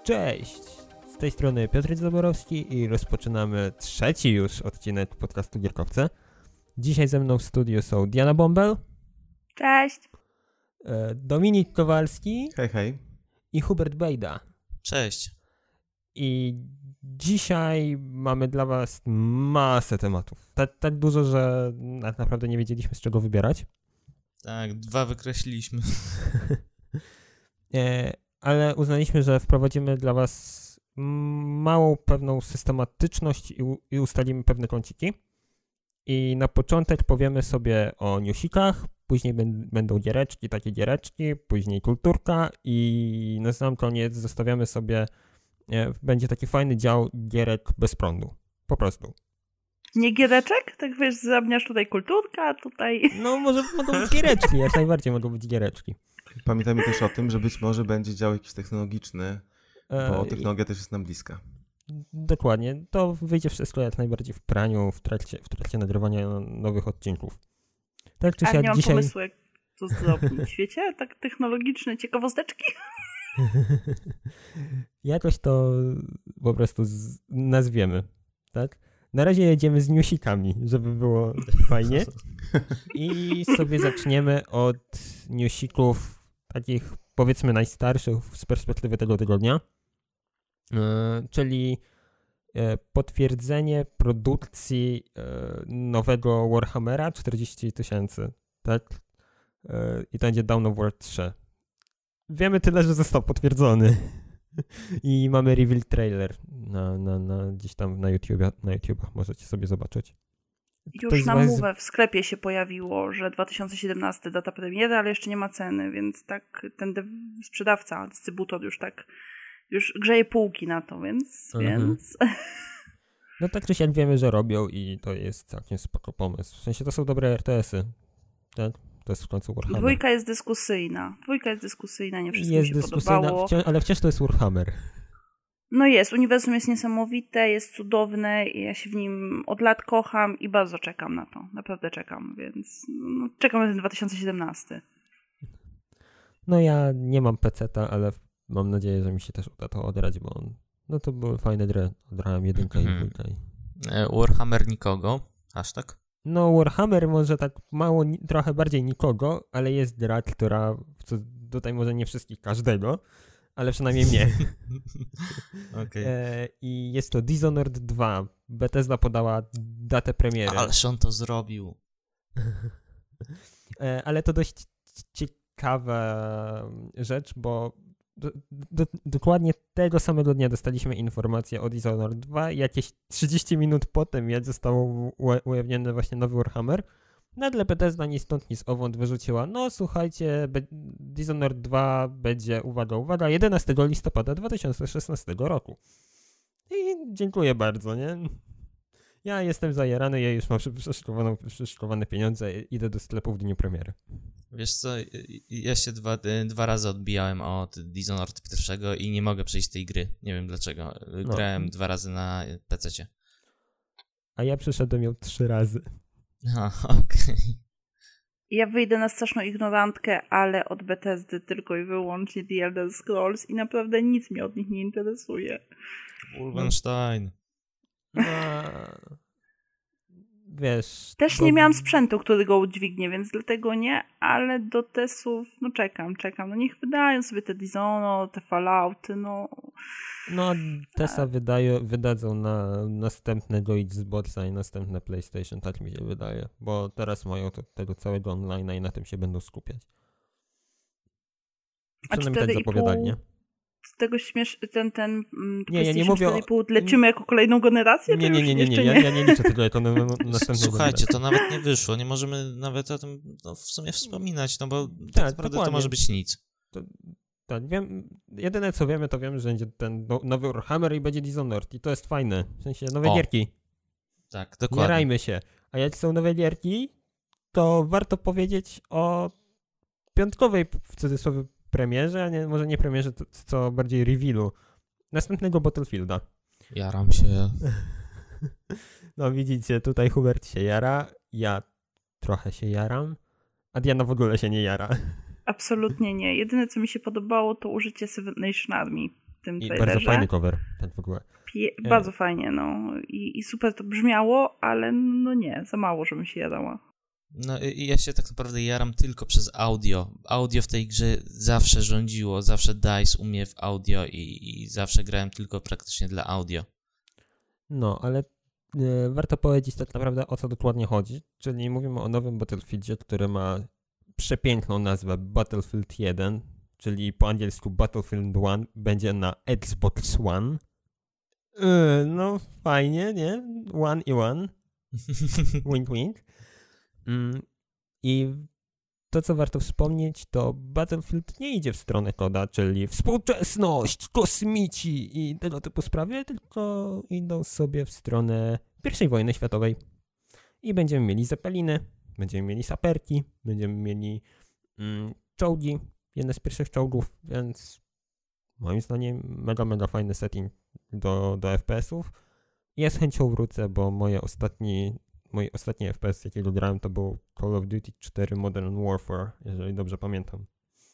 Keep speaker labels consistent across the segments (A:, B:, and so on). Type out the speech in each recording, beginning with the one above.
A: Cześć! Z tej strony Piotr Zaborowski i rozpoczynamy trzeci już odcinek podcastu Gierkowce. Dzisiaj ze mną w studiu są Diana Bąbel.
B: Cześć!
A: Dominik Kowalski.
C: Hej, hej.
A: I Hubert Bejda.
D: Cześć.
A: I dzisiaj mamy dla was masę tematów. Tak dużo, że tak naprawdę nie wiedzieliśmy, z czego wybierać.
D: Tak, 2 wykreśliliśmy.
A: Ale uznaliśmy, że wprowadzimy dla was małą pewną systematyczność i ustalimy pewne kąciki. I na początek powiemy sobie o newsikach, później będą giereczki, takie giereczki, później kulturka i na sam koniec zostawiamy sobie, będzie taki fajny dział gierek bez prądu. Po prostu.
B: Nie giereczek? Tak wiesz, zabniasz tutaj kulturka, tutaj...
A: No może mogą być giereczki, jak najbardziej mogą być giereczki.
C: Pamiętajmy też o tym, że być może będzie dział jakiś technologiczny, bo technologia też jest nam bliska.
A: Dokładnie. To wyjdzie wszystko jak najbardziej w praniu, w trakcie nagrywania nowych odcinków. Tak czy siak
B: nie mam
A: dzisiaj...
B: pomysłu, jak to zrobić. Wiecie? Tak technologiczne ciekawosteczki?
A: Jakoś to po prostu nazwiemy, tak? Na razie jedziemy z newsikami, żeby było fajnie. I sobie zaczniemy od newsików takich, powiedzmy, najstarszych z perspektywy tego tygodnia. Czyli potwierdzenie produkcji nowego Warhammera 40 000, tak? I to będzie Dawn of War 3. Wiemy tyle, że został potwierdzony. I mamy reveal trailer gdzieś tam na YouTubach możecie sobie zobaczyć.
B: Już na mówę w sklepie się pojawiło, że 2017 data premiery, ale jeszcze nie ma ceny, więc tak ten sprzedawca, dystrybutor już grzeje półki na to, więc...
A: No tak czy siak wiemy, że robią i to jest całkiem spoko pomysł. W sensie to są dobre RTS-y, tak? To jest w końcu Warhammer.
B: Dwójka jest dyskusyjna, nie wszystkim jest się podobało.
A: Ale wciąż to jest Warhammer.
B: No jest, uniwersum jest niesamowite, jest cudowne i ja się w nim od lat kocham i bardzo czekam na to. Naprawdę czekam, więc czekam na ten 2017.
A: No ja nie mam PC-ta, ale mam nadzieję, że mi się też uda to odrać, bo to były fajne gry. Odrałem 1 i 2.
D: Warhammer nikogo, hashtag?
A: No Warhammer może tak mało, trochę bardziej nikogo, ale jest gra, która, co tutaj może nie wszystkich, każdego, ale przynajmniej mnie.
D: Okay.
A: I jest to Dishonored 2. Bethesda podała datę premiery.
D: Ależ on to zrobił.
A: Ale to dość ciekawa rzecz, bo dokładnie tego samego dnia dostaliśmy informację o Dishonored 2 i jakieś 30 minut potem, jak został ujawniony właśnie nowy Warhammer, nagle Bethesda ni stąd ni zowąd wyrzuciła, no słuchajcie, Dishonored 2 będzie, uwaga, 11 listopada 2016 roku. I dziękuję bardzo, nie? Ja jestem zajarany, ja już mam przeszykowane pieniądze, idę do sklepu w dniu premiery.
D: Wiesz co, ja się dwa razy odbijałem od Dishonored 1 i nie mogę przejść tej gry. Nie wiem dlaczego. Grałem 2 razy na PC-cie.
B: A
A: ja przyszedłem ją 3 razy.
D: Okej.
B: Ja wyjdę na straszną ignorantkę, ale od Bethesdy tylko i wyłącznie The Elder Scrolls i naprawdę nic mnie od nich nie interesuje.
D: Wolfenstein.
A: Wiesz...
B: Też nie miałam sprzętu, który go udźwignie, więc dlatego nie, ale do testów, czekam. No niech wydają sobie te Dishonored, te Fallouty,
A: No, Tesa wydadzą na następnego Xboxa i następne PlayStation, tak mi się wydaje, bo teraz mają tego całego online'a i na tym się będą skupiać. Przynajmniej tak zapowiadali, nie?
B: Z tego
A: ja nie mówię
B: 4,5 leczymy jako kolejną generację?
A: Nie, ja nie liczę tego jako następną
D: Słuchajcie, to nawet nie wyszło, nie możemy nawet o tym w sumie wspominać, bo tak naprawdę dokładnie. To może być nic.
A: Tak, jedyne co wiemy, to wiemy, że będzie ten nowy Warhammer i będzie Dishonored i to jest fajne, w sensie nowe gierki.
D: Tak, dokładnie.
A: Nie rajmy się. A jak są nowe gierki, to warto powiedzieć o piątkowej, w cudzysłowie, premierze, a może nie premierze, co bardziej revealu następnego Battlefielda.
D: Jaram się.
A: No widzicie, tutaj Hubert się jara, ja trochę się jaram, a Diana w ogóle się nie jara.
B: Absolutnie nie. Jedyne, co mi się podobało, to użycie Seven Nation Army. tym
A: I
B: trailerze.
A: bardzo fajny cover, ten w ogóle.
B: Bardzo fajnie, no. I super to brzmiało, ale no nie, za mało, żebym się jadała.
D: No i ja się tak naprawdę jaram tylko przez audio. Audio w tej grze zawsze rządziło, zawsze DICE umie w audio i zawsze grałem tylko praktycznie dla audio.
A: No, ale warto powiedzieć tak naprawdę, o co dokładnie chodzi. Czyli mówimy o nowym Battlefieldzie, który ma przepiękną nazwę Battlefield 1, czyli po angielsku Battlefield 1 będzie na Xbox One. No fajnie, nie? One i one. Wink, wink. I to, co warto wspomnieć, to Battlefield nie idzie w stronę koda, czyli współczesność, kosmici i tego typu sprawy, tylko idą sobie w stronę I wojny światowej. I będziemy mieli Zeppeliny, będziemy mieli saperki, będziemy mieli czołgi, jedne z pierwszych czołgów, więc moim zdaniem mega fajny setting do FPS-ów. Ja z chęcią wrócę, bo mój ostatni FPS, jakiego grałem, to był Call of Duty 4 Modern Warfare, jeżeli dobrze pamiętam.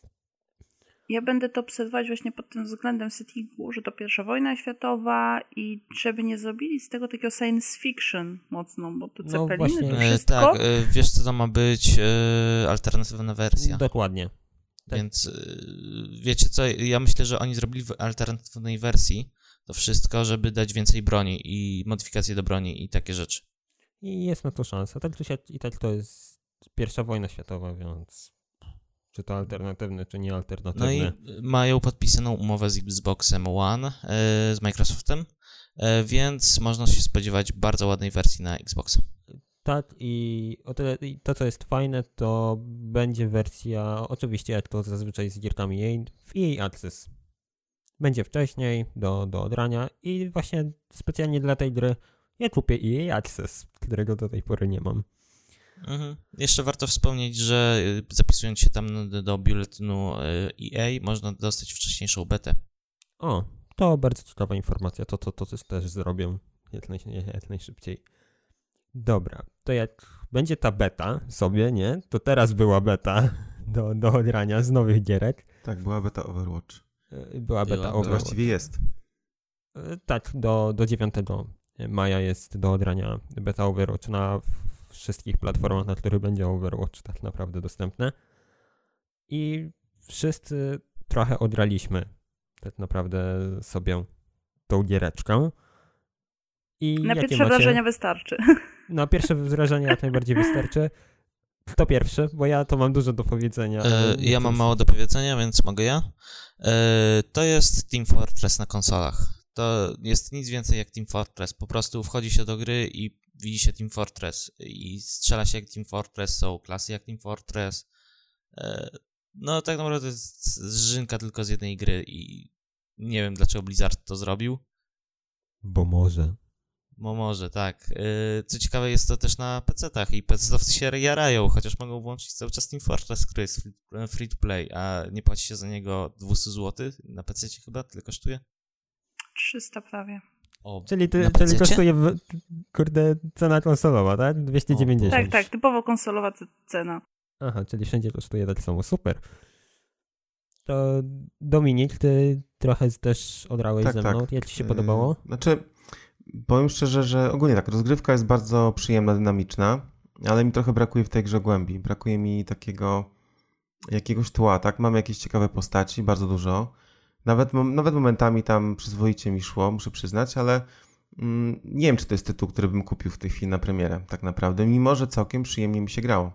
B: Ja będę to obserwować właśnie pod tym względem settingu, że to I wojna światowa i żeby nie zrobili z tego takiego science fiction mocno, bo to Zeppeliny, to wszystko.
D: Tak, wiesz co to ma być alternatywna wersja.
A: Dokładnie.
D: Tak. Więc wiecie co, ja myślę, że oni zrobili w alternatywnej wersji to wszystko, żeby dać więcej broni i modyfikacje do broni i takie rzeczy.
A: I jest na to szansa. Tak czy siak i tak to jest I wojna światowa, więc czy to alternatywne, czy nie alternatywne.
D: No i mają podpisaną umowę z Xboxem One, z Microsoftem, więc można się spodziewać bardzo ładnej wersji na Xboxa.
A: Tak, i to, co jest fajne, to będzie wersja, oczywiście jak to zazwyczaj z gierkami EA, w EA Access. Będzie wcześniej, do odrania i właśnie specjalnie dla tej gry ja kupię EA Access, którego do tej pory nie mam.
D: Mhm. Jeszcze warto wspomnieć, że zapisując się tam do biuletynu EA, można dostać wcześniejszą betę.
A: O, to bardzo ciekawa informacja, to też zrobię jak najszybciej. Dobra, to jak będzie ta beta sobie, nie? To teraz była beta do odrania z nowych gierek.
C: Tak, była beta Overwatch.
A: Była beta Overwatch.
C: Właściwie jest.
A: Tak, do 9 maja jest do odrania beta Overwatch na wszystkich platformach, na których będzie Overwatch tak naprawdę dostępne. I wszyscy trochę odraliśmy tak naprawdę sobie tą giereczkę. I
B: na pierwsze wrażenia wystarczy.
A: Na pierwsze wrażenie jak najbardziej wystarczy. Kto pierwszy? Bo ja to mam dużo do powiedzenia.
D: Ja mam mało do powiedzenia, więc mogę ja. To jest Team Fortress na konsolach. To jest nic więcej jak Team Fortress. Po prostu wchodzi się do gry i widzi się Team Fortress. I strzela się jak Team Fortress, są klasy jak Team Fortress. No tak naprawdę to jest zżynka tylko z jednej gry i nie wiem dlaczego Blizzard to zrobił.
A: Bo może.
D: Bo może, tak. Co ciekawe jest to też na PC-tach i PC-towcy się jarają, chociaż mogą włączyć cały czas Team Fortress, który jest free to play, a nie płaci się za niego 200 zł. Na PC-cie chyba tyle kosztuje?
B: 300 prawie.
D: O,
A: czyli kosztuje, kurde, cena konsolowa, tak? 290.
B: Tak, typowo konsolowa cena.
A: Aha, czyli wszędzie kosztuje tak samo, super. To Dominik, ty trochę też odrałeś ze mną. Jak ci się podobało?
C: Znaczy, powiem szczerze, że ogólnie tak, rozgrywka jest bardzo przyjemna, dynamiczna, ale mi trochę brakuje w tej grze głębi. Brakuje mi takiego jakiegoś tła, tak? Mamy jakieś ciekawe postaci, bardzo dużo. Nawet momentami tam przyzwoicie mi szło, muszę przyznać, ale nie wiem, czy to jest tytuł, który bym kupił w tej chwili na premierę, tak naprawdę, mimo że całkiem przyjemnie mi się grało.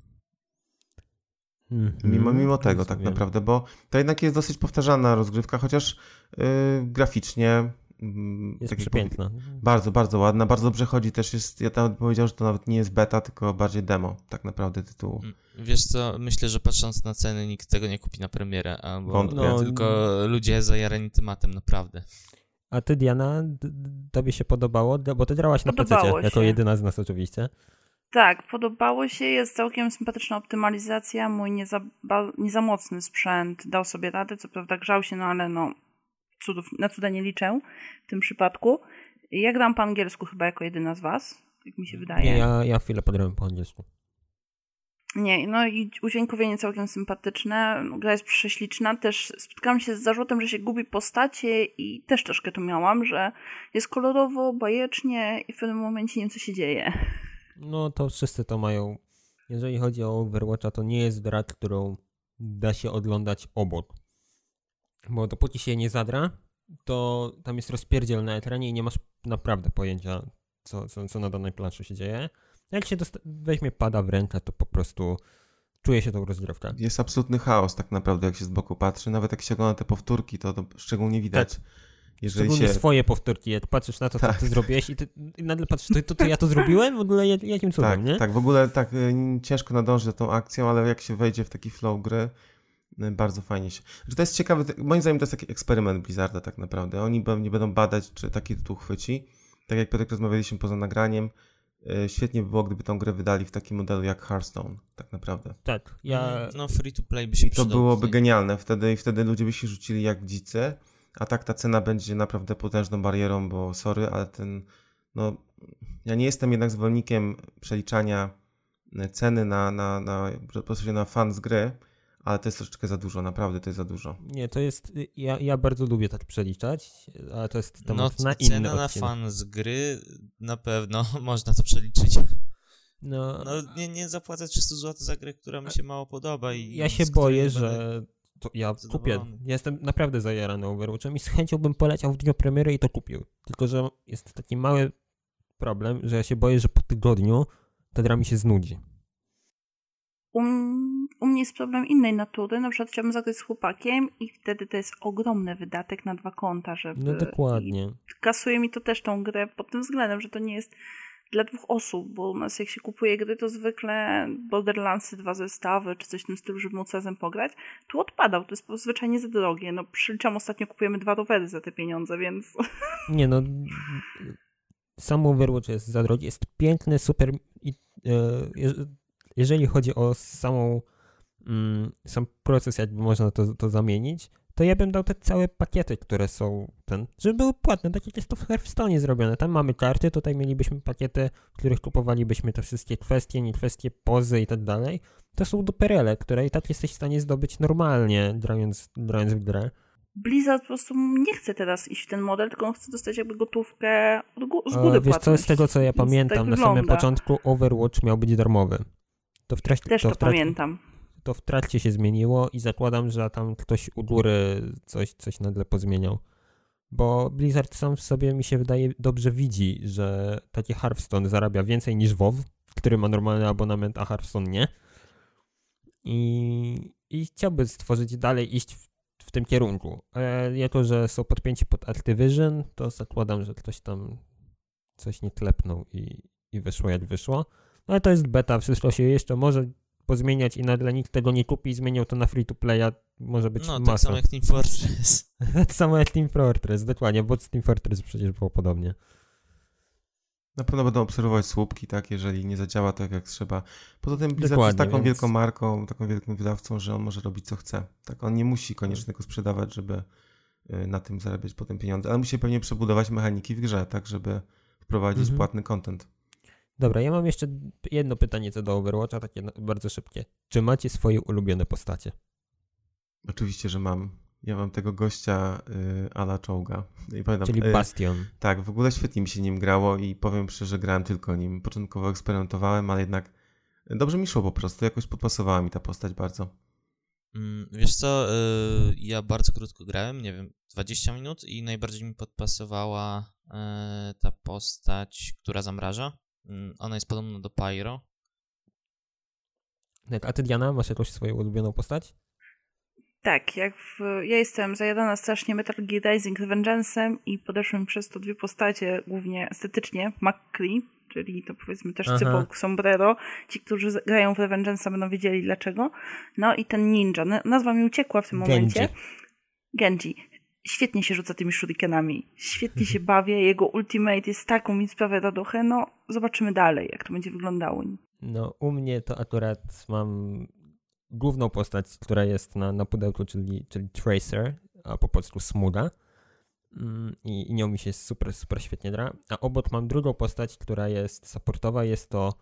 C: Mimo tego tak naprawdę, bo to jednak jest dosyć powtarzalna rozgrywka, chociaż graficznie
A: jest
C: tak
A: przepiękna.
C: Bardzo, bardzo ładna, bardzo dobrze chodzi też jest, ja tam powiedział, że to nawet nie jest beta, tylko bardziej demo tak naprawdę tytułu.
D: Wiesz co, myślę, że patrząc na ceny nikt tego nie kupi na premierę, albo tylko ludzie zajarani tematem, naprawdę.
A: A ty, Diana, tobie się podobało? Bo ty grałaś na PC-cie, jako jedyna z nas oczywiście.
B: Tak, podobało się, jest całkiem sympatyczna optymalizacja, mój nie za mocny sprzęt dał sobie radę, co prawda grzał się, ale na cuda nie liczę w tym przypadku. Ja gram po angielsku chyba jako jedyna z was, jak mi się wydaje.
A: Nie, ja chwilę podgrałem po angielsku.
B: Nie, no i udźwiękowienie całkiem sympatyczne, gra jest prześliczna, też spotkałam się z zarzutem, że się gubi postacie i też troszkę to miałam, że jest kolorowo, bajecznie i w pewnym momencie nie wiem, co się dzieje.
A: No to wszyscy to mają. Jeżeli chodzi o Overwatcha, to nie jest gra, którą da się oglądać obok. Bo dopóki się nie zadra, to tam jest rozpierdziel na ekranie i nie masz naprawdę pojęcia, co na danej planszy się dzieje. Jak się weźmie pada w rękę, to po prostu czuje się tą rozgrywkę.
C: Jest absolutny chaos tak naprawdę, jak się z boku patrzy. Nawet jak się ogląda te powtórki, to szczególnie widać.
A: Tak.
C: Jeżeli
A: Szczególnie
C: się...
A: swoje powtórki, jak patrzysz na to, co ty zrobiłeś i ty nagle patrzysz, to ja to zrobiłem? W ogóle jakim cudem,
C: tak,
A: nie?
C: Tak, w ogóle tak ciężko nadążyć za tą akcją, ale jak się wejdzie w taki flow gry, bardzo fajnie się... To jest ciekawe, moim zdaniem to jest taki eksperyment Blizzarda tak naprawdę. Oni nie będą badać, czy taki tytuł chwyci. Tak jak Piotrek rozmawialiśmy poza nagraniem, świetnie by było, gdyby tą grę wydali w takim modelu jak Hearthstone, tak naprawdę.
A: Tak,
D: No free to play by się przydał.
C: I to byłoby genialne, wtedy ludzie by się rzucili jak dzicy, a tak ta cena będzie naprawdę potężną barierą, bo sorry, ale ja nie jestem jednak zwolennikiem przeliczania ceny na fan z gry, ale to jest troszeczkę za dużo, naprawdę to jest za dużo.
A: Nie, to jest, ja bardzo lubię tak przeliczać, ale to jest temat na inny
D: cena
A: odcinek.
D: na fan z gry, na pewno można to przeliczyć.
A: No
D: nie zapłacę 300 zł za grę, która mi się mało podoba.
A: Ja się boję, że to ja kupię. Ja jestem naprawdę zajarany Overwatchem i z chęcią bym poleciał w dniu premiery i to kupił. Tylko że jest taki mały problem, że ja się boję, że po tygodniu ta gra mi się znudzi.
B: U mnie jest problem innej natury, na przykład chciałabym zagrać z chłopakiem i wtedy to jest ogromny wydatek na 2 konta, żeby...
A: No dokładnie.
B: I kasuje mi to też tą grę pod tym względem, że to nie jest dla 2 osób, bo u nas jak się kupuje gry, to zwykle Borderlandsy 2 zestawy, czy coś w tym stylu, żeby móc razem pograć. Tu odpadał, to jest zwyczajnie za drogie. No przeliczam, ostatnio kupujemy 2 rowery za te pieniądze, więc...
A: Nie no, sam Overwatch jest za drogi, jest piękny, super i jeżeli chodzi o sam proces, jakby można to zamienić, to ja bym dał te całe pakiety, które są żeby były płatne, tak jak jest to w Hearthstone zrobione. Tam mamy karty, tutaj mielibyśmy pakiety, w których kupowalibyśmy te wszystkie kwestie, nie kwestie, pozy i tak dalej. To są duperele, które i tak jesteś w stanie zdobyć normalnie, grając w grę.
B: Blizzard po prostu nie chce teraz iść w ten model, tylko on chce dostać jakby gotówkę z góry.
A: Wiesz co, z tego co ja pamiętam,
B: tak
A: na samym początku Overwatch miał być darmowy.
B: Też to pamiętam.
A: To w trakcie się zmieniło i zakładam, że tam ktoś u góry coś nagle pozmieniał. Bo Blizzard sam w sobie, mi się wydaje, dobrze widzi, że taki Hearthstone zarabia więcej niż WoW, który ma normalny abonament, a Hearthstone nie. I chciałby stworzyć dalej, iść w tym kierunku. Jako, że są podpięci pod Activision, to zakładam, że ktoś tam coś nie klepnął i wyszło jak wyszło. Ale to jest beta, wszystko się jeszcze może pozmieniać i nagle nikt tego nie kupi i zmienił to na free to playa, może być masa.
D: Tak samo jak Team Fortress.
A: Tak samo jak Team Fortress, dokładnie, bo z Team Fortress przecież było podobnie.
C: Na pewno będą obserwować słupki, tak, jeżeli nie zadziała tak jak trzeba. Poza tym Blizzard jest taką wielką marką, taką wielkim wydawcą, że on może robić co chce. Tak, on nie musi koniecznie tego sprzedawać, żeby na tym zarabiać potem pieniądze, ale musi pewnie przebudować mechaniki w grze, tak, żeby wprowadzić płatny content.
A: Dobra, ja mam jeszcze jedno pytanie co do Overwatcha, takie bardzo szybkie. Czy macie swoje ulubione postacie?
C: Oczywiście, że mam. Ja mam tego gościa Ala Czołga.
A: Czyli Bastion.
C: Tak, w ogóle świetnie mi się nim grało i powiem szczerze, grałem tylko nim. Początkowo eksperymentowałem, ale jednak dobrze mi szło po prostu. Jakoś podpasowała mi ta postać bardzo.
D: Wiesz co, ja bardzo krótko grałem, nie wiem, 20 minut i najbardziej mi podpasowała ta postać, która zamraża. Ona jest podobna do Pyro.
A: Tak, a ty, Diana, masz jakąś swoją ulubioną postać?
B: Tak, ja jestem zajadana strasznie Metal Gear Rising Revengeance'em i podeszłem przez to 2 postacie, głównie estetycznie, McCree, czyli to powiedzmy też cyborg sombrero. Ci, którzy grają w Revengeance'a będą wiedzieli dlaczego. No i ten ninja, nazwa mi uciekła w tym momencie. Genji. Świetnie się rzuca tymi shurikenami. Świetnie się bawię. Jego ultimate jest taką mi sprawia radochę. No, zobaczymy dalej, jak to będzie wyglądało.
A: No, u mnie to akurat mam główną postać, która jest na pudełku, czyli Tracer, a po polsku Smuga. I nią mi się super świetnie gra. A obok mam drugą postać, która jest supportowa. Jest to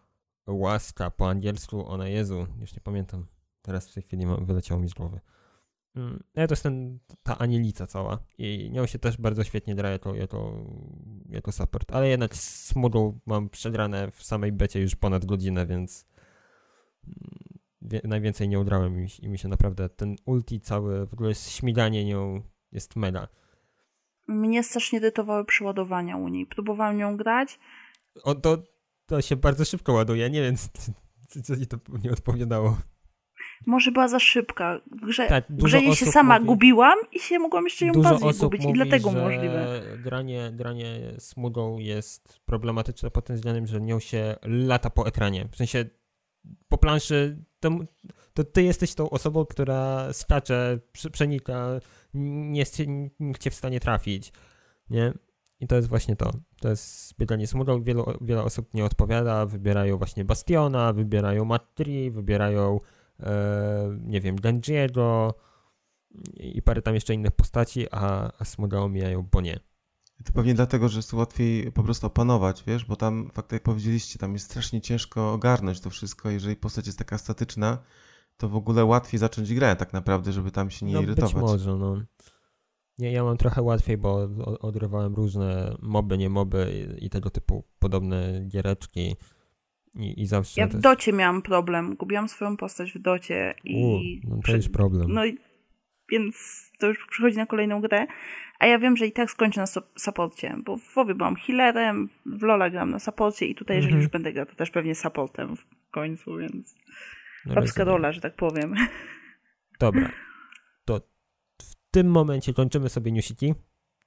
A: łaska po angielsku, ona Jezu, już nie pamiętam. Teraz w tej chwili wyleciało mi z głowy. Ale to jest ta anielica cała i nią się też bardzo świetnie gra jako support, ale jednak Smuggle mam przegrane w samej becie już ponad godzinę, więc najwięcej nie ugrałem i mi się naprawdę ten ulti cały, w ogóle śmiganie nią jest mega.
B: Mnie strasznie irytowały przeładowania u niej. Próbowałam nią grać.
A: To się bardzo szybko ładuje, nie wiem, co ci to nie odpowiadało.
B: Może była za szybka. W grze,
A: tak,
B: jej się sama gubiłam i się mogłam jeszcze ją bardziej gubić.
A: Mówi,
B: i dlatego
A: że
B: możliwe.
A: Granie Smugą jest problematyczne pod tym względem, że nią się lata po ekranie. W sensie po planszy to ty jesteś tą osobą, która skacze, przenika, nie jest cię w stanie trafić. Nie? I to jest właśnie to. To jest bieganie Smugą. Wiele osób nie odpowiada. Wybierają właśnie Bastiona, wybierają Matri, wybierają nie wiem, Genjiego i parę tam jeszcze innych postaci, a Smuga omijają, bo nie.
C: To pewnie dlatego, że jest łatwiej po prostu opanować, wiesz, bo tam, fakt jak powiedzieliście, tam jest strasznie ciężko ogarnąć to wszystko. Jeżeli postać jest taka statyczna, to w ogóle łatwiej zacząć grę tak naprawdę, żeby tam się nie irytować.
A: Być może, no. Ja mam trochę łatwiej, bo odrywałem różne moby, nie moby i tego typu podobne giereczki. I zawsze
B: ja w docie miałam problem. Gubiłam swoją postać w docie i...
A: no to jest problem.
B: No i więc to już przychodzi na kolejną grę. A ja wiem, że i tak skończę na supporcie, bo w WoWie byłam healerem, w LoL'a gram na supporcie i tutaj, jeżeli już będę grał, to też pewnie supportem w końcu, więc babska rola, że tak powiem.
A: Dobra. To w tym momencie kończymy sobie New City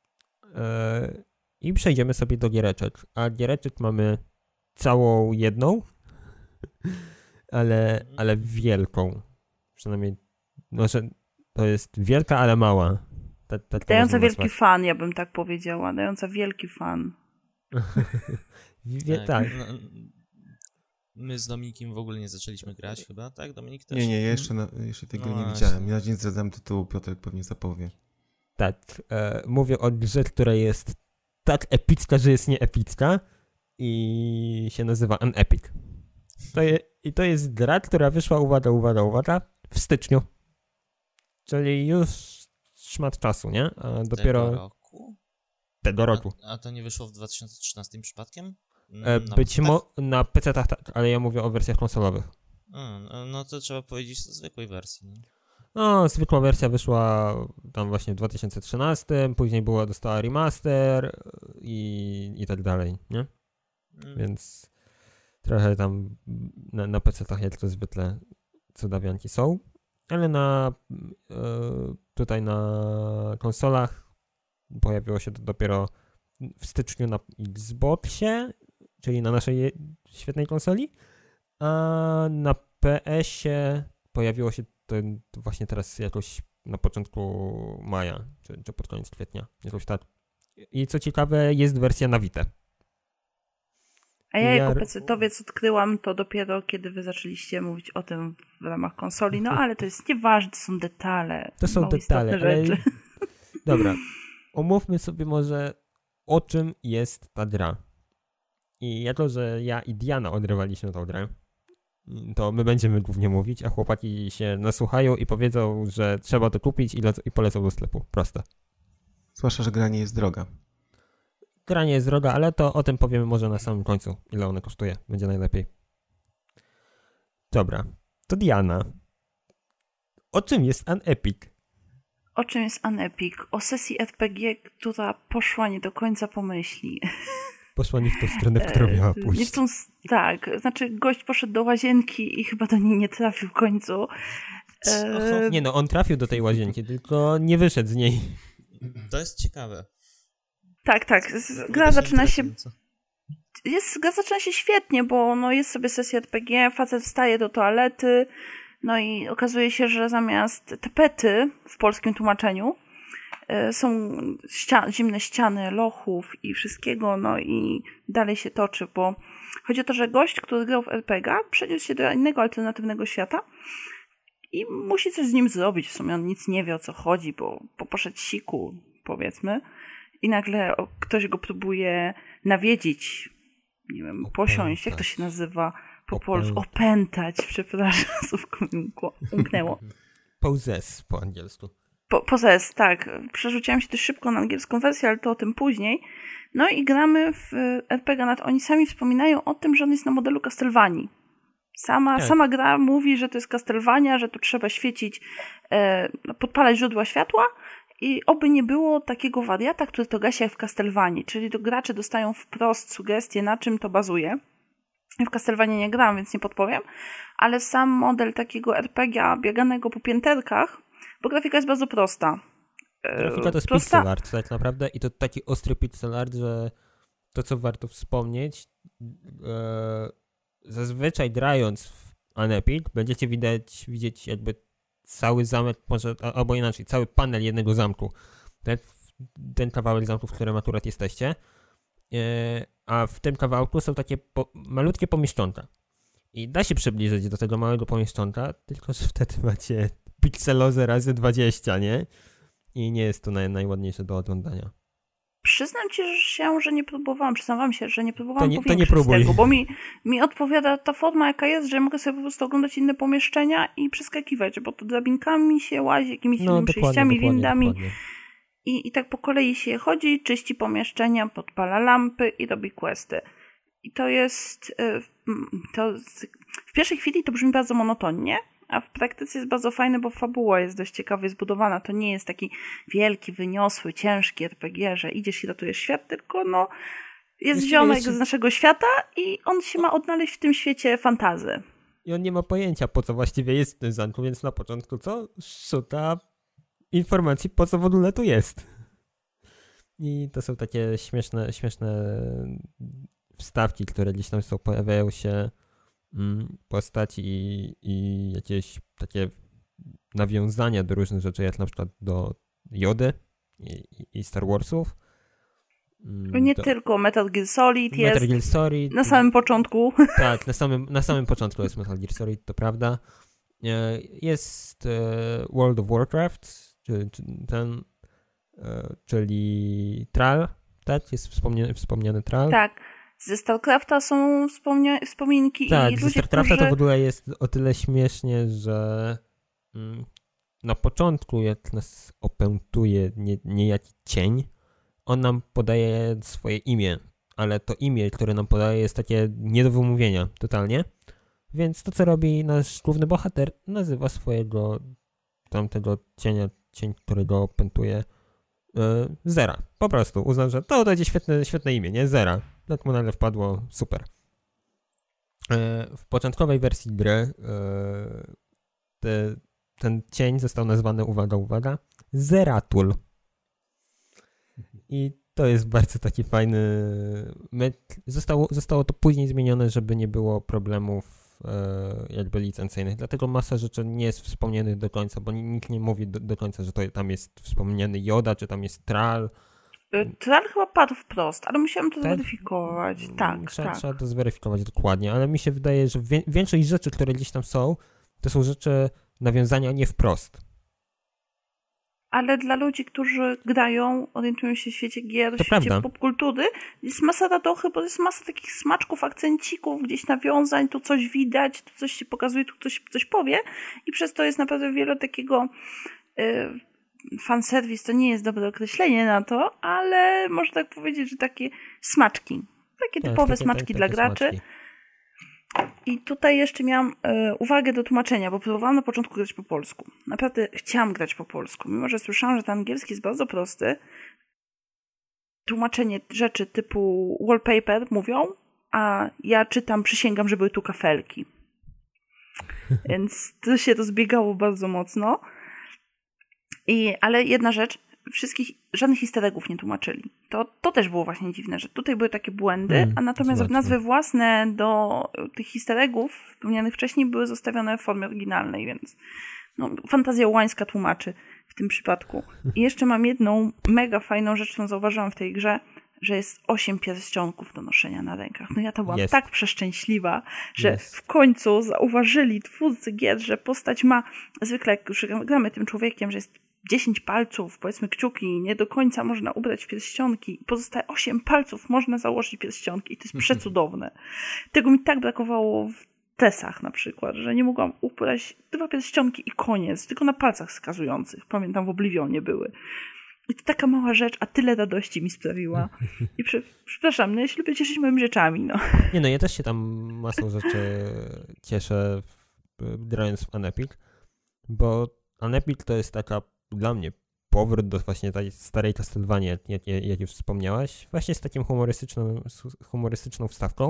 A: i przejdziemy sobie do giereczek. A giereczek mamy całą jedną, ale wielką. Przynajmniej, że to jest wielka, ale mała.
B: Dająca wielki fan, ja bym tak powiedziała. Dająca wielki fan.
A: Tak.
D: No, my z Dominikiem w ogóle nie zaczęliśmy grać chyba, tak? Dominik też?
C: Nie, ja jeszcze tej gry nie widziałem. Ja nie zdradzam tytułu, Piotrek pewnie zapowie.
A: Tak. Mówię o grze, która jest tak epicka, że jest nieepicka i się nazywa Unepic. To jest gra, która wyszła, uwaga, w styczniu. Czyli już szmat czasu, nie? A dopiero tego roku.
D: A to nie wyszło w 2013 przypadkiem?
A: Być może na PC-tach tak, ale ja mówię o wersjach konsolowych.
D: No to trzeba powiedzieć o zwykłej wersji. Nie?
A: No, zwykła wersja wyszła tam właśnie w 2013, później dostała remaster i tak dalej, nie? Więc trochę tam na PC-tach jak to zwykle cudawianki są, ale tutaj na konsolach pojawiło się to dopiero w styczniu na Xboxie, czyli na naszej świetnej konsoli, a na PS-ie pojawiło się to właśnie teraz jakoś na początku maja, czy pod koniec kwietnia, jakoś tak. I co ciekawe, jest wersja na Vita.
B: A ja jako PC-towiec odkryłam to dopiero, kiedy wy zaczęliście mówić o tym w ramach konsoli, no ale to jest nieważne, to są detale.
A: To są detale, ale... Dobra, omówmy sobie może, o czym jest ta gra. I jako, że ja i Diana odrywaliśmy tą grę, to my będziemy głównie mówić, a chłopaki się nasłuchają i powiedzą, że trzeba to kupić i polecą do sklepu. Proste.
C: Zwłaszcza, że gra nie jest droga.
A: Gra nie jest droga, ale to o tym powiemy może na samym końcu, ile ona kosztuje. Będzie najlepiej. Dobra. To Diana. O czym jest Unepic?
B: O czym jest Unepic? O sesji RPG, która poszła nie do końca po myśli.
A: Poszła nie w tą stronę, w którą miała pójść.
B: Tak, znaczy gość poszedł do łazienki i chyba do niej nie trafił w końcu.
A: Nie no, on trafił do tej łazienki, tylko nie wyszedł z niej.
D: To jest ciekawe.
B: Tak. Gra zaczyna się świetnie, bo jest sobie sesja RPG, facet wstaje do toalety, no i okazuje się, że zamiast tapety w polskim tłumaczeniu są zimne ściany lochów i wszystkiego, no i dalej się toczy, bo chodzi o to, że gość, który grał w RPG, przeniósł się do innego alternatywnego świata i musi coś z nim zrobić. W sumie on nic nie wie, o co chodzi, bo poszedł siku, powiedzmy, i nagle ktoś go próbuje nawiedzić, nie wiem, posiąść, jak to się nazywa? Po polsku. Opętać, przepraszam, słówko mi umknęło.
A: Possess po angielsku.
B: Possess, tak. Przerzuciłam się też szybko na angielską wersję, ale to o tym później. No i gramy w RPG. Oni sami wspominają o tym, że on jest na modelu Castlevanii. Sama gra mówi, że to jest Castlevania, że tu trzeba świecić, podpalać źródła światła i oby nie było takiego wariata, który to gasi jak w Castlevanii. Czyli to gracze dostają wprost sugestie, na czym to bazuje. W Castlevanii nie grałam, więc nie podpowiem, ale sam model takiego RPG bieganego po pięterkach, bo grafika jest bardzo prosta.
A: Grafika to jest pixel art tak naprawdę i to taki ostry pixel art, że to co warto wspomnieć, zazwyczaj grając w Unepid będziecie widzieć jakby cały zamek, może, albo inaczej, cały panel jednego zamku. Ten kawałek zamku, w którym akurat jesteście. A w tym kawałku są takie malutkie pomieszczonka. I da się przybliżyć do tego małego pomieszczonka, tylko że wtedy macie pikselozę razy 20, nie? I nie jest to najładniejsze do oglądania.
B: Przyznam się, że nie próbowałam. Przyznam wam się, że nie próbowałam
A: to nie próbuj.
B: tego, bo mi odpowiada ta forma, jaka jest, że mogę sobie po prostu oglądać inne pomieszczenia i przeskakiwać, bo to drabinkami się łazi, jakimiś innymi przejściami, windami. Dokładnie. I tak po kolei się chodzi, czyści pomieszczenia, podpala lampy i robi questy. I to jest... w pierwszej chwili to brzmi bardzo monotonnie, a w praktyce jest bardzo fajne, bo fabuła jest dość ciekawie zbudowana. To nie jest taki wielki, wyniosły, ciężki RPG, że idziesz i ratujesz świat, tylko jest ziomek z naszego świata i on się ma odnaleźć w tym świecie fantazy.
A: I on nie ma pojęcia, po co właściwie jest w tym zamku, więc na początku szuka informacji, po co w ogóle tu jest. I to są takie śmieszne wstawki, które gdzieś tam pojawiają się postaci i jakieś takie nawiązania do różnych rzeczy, jak na przykład do Jody i Star Warsów.
B: Nie tylko Metal Gear Solid jest
A: Metal Gear Solid,
B: na samym początku.
A: Tak, na samym początku jest Metal Gear Solid, to prawda. Jest World of Warcraft, czyli Thrall, tak? Jest wspomniany Thrall.
B: Tak. Ze StarCrafta są wspominki
A: tak,
B: i ludzie,
A: ze StarCrafta to w ogóle jest o tyle śmiesznie, że na początku jak nas opętuje niejaki cień, on nam podaje swoje imię, ale to imię, które nam podaje, jest takie nie do wymówienia totalnie, więc to co robi nasz główny bohater, nazywa swojego tamtego cień, który go opętuje, Zera. Po prostu uznał, że to będzie świetne imię, nie? Zera. Tak mu nagle wpadło, super. W początkowej wersji gry ten cień został nazwany, uwaga, Zeratul. I to jest bardzo taki fajny... Zostało to później zmienione, żeby nie było problemów jakby licencyjnych. Dlatego masa rzeczy nie jest wspomnianych do końca, bo nikt nie mówi do końca, że to tam jest wspomniany Yoda, czy tam jest Thrall.
B: Thrall chyba padł wprost, ale musiałem to zweryfikować. Tak.
A: Trzeba to zweryfikować dokładnie, ale mi się wydaje, że większość rzeczy, które gdzieś tam są, to są rzeczy nawiązania nie wprost.
B: Ale dla ludzi, którzy grają, orientują się w świecie gier, w świecie popkultury, jest masa radochy, bo jest masa takich smaczków, akcencików, gdzieś nawiązań, tu coś widać, tu coś się pokazuje, tu ktoś coś powie i przez to jest naprawdę wiele takiego fanserwis, to nie jest dobre określenie na to, ale można tak powiedzieć, że takie smaczki, takie typowe smaczki dla graczy. Smaczki. I tutaj jeszcze miałam uwagę do tłumaczenia, bo próbowałam na początku grać po polsku. Naprawdę chciałam grać po polsku, mimo że słyszałam, że ten angielski jest bardzo prosty. Tłumaczenie rzeczy typu wallpaper mówią, a ja czytam, przysięgam, że były tu kafelki. Więc to się rozbiegało bardzo mocno. Ale jedna rzecz, żadnych easter eggów nie tłumaczyli. To też było właśnie dziwne, że tutaj były takie błędy, a natomiast nazwy własne do tych easter eggów wspomnianych wcześniej były zostawione w formie oryginalnej, więc fantazja łańska tłumaczy w tym przypadku. I jeszcze mam jedną mega fajną rzecz, którą zauważyłam w tej grze, że jest 8 pierścionków do noszenia na rękach. Ja to byłam tak przeszczęśliwa, że w końcu zauważyli twórcy gier, że postać ma, zwykle jak już gramy tym człowiekiem, że jest 10 palców, powiedzmy kciuki, nie do końca można ubrać w pierścionki. Pozostałe 8 palców można założyć pierścionki i to jest przecudowne. Tego mi tak brakowało w Tesach na przykład, że nie mogłam ubrać 2 pierścionki i koniec, tylko na palcach wskazujących. Pamiętam, w Oblivionie były. I to taka mała rzecz, a tyle radości mi sprawiła. I przepraszam, no ja się lubię cieszyć moimi rzeczami, no.
A: Nie no, ja też się tam masą rzeczy cieszę grając w Unepic, bo Unepic to jest taka dla mnie powrót do właśnie tej starej Castlevanii, jak już wspomniałaś, właśnie z takim humorystyczną wstawką,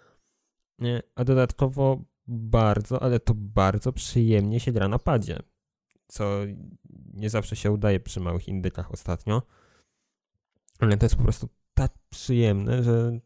A: a dodatkowo bardzo, ale to bardzo przyjemnie się gra na padzie, co nie zawsze się udaje przy małych indykach ostatnio, ale to jest po prostu tak przyjemne, że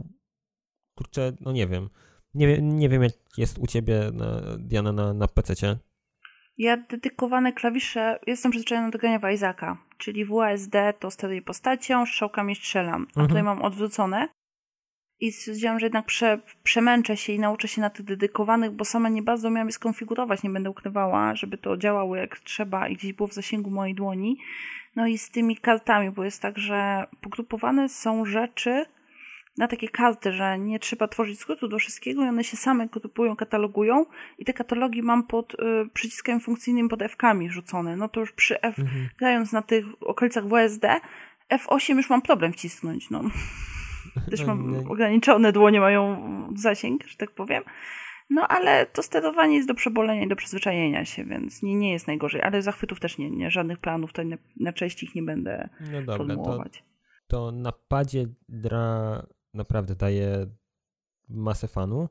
A: kurczę, no nie wiem. Nie wiem, jak jest u ciebie, Diana, na PC-cie.
B: Ja dedykowane klawisze, jestem przyzwyczajona do grania w Isaaca, czyli WASD to steruję postacią, strzałkami strzelam, a tutaj mam odwrócone i stwierdziłam, że jednak przemęczę się i nauczę się na tych dedykowanych, bo sama nie bardzo umiałam je skonfigurować, nie będę ukrywała, żeby to działało jak trzeba i gdzieś było w zasięgu mojej dłoni. No i z tymi kartami, bo jest tak, że pogrupowane są rzeczy na takie karty, że nie trzeba tworzyć skrótu do wszystkiego i one się same grupują, katalogują i te katalogi mam pod przyciskiem funkcyjnym pod F-kami rzucone. No to już przy F, grając na tych okolicach WSD, F8 już mam problem wcisnąć, no. Też mam ograniczone dłonie, mają zasięg, że tak powiem. No ale to sterowanie jest do przebolenia i do przyzwyczajenia się, więc nie jest najgorzej. Ale zachwytów też nie, żadnych planów, to na część ich nie będę formułować.
A: To na padzie gra naprawdę daje masę fanu,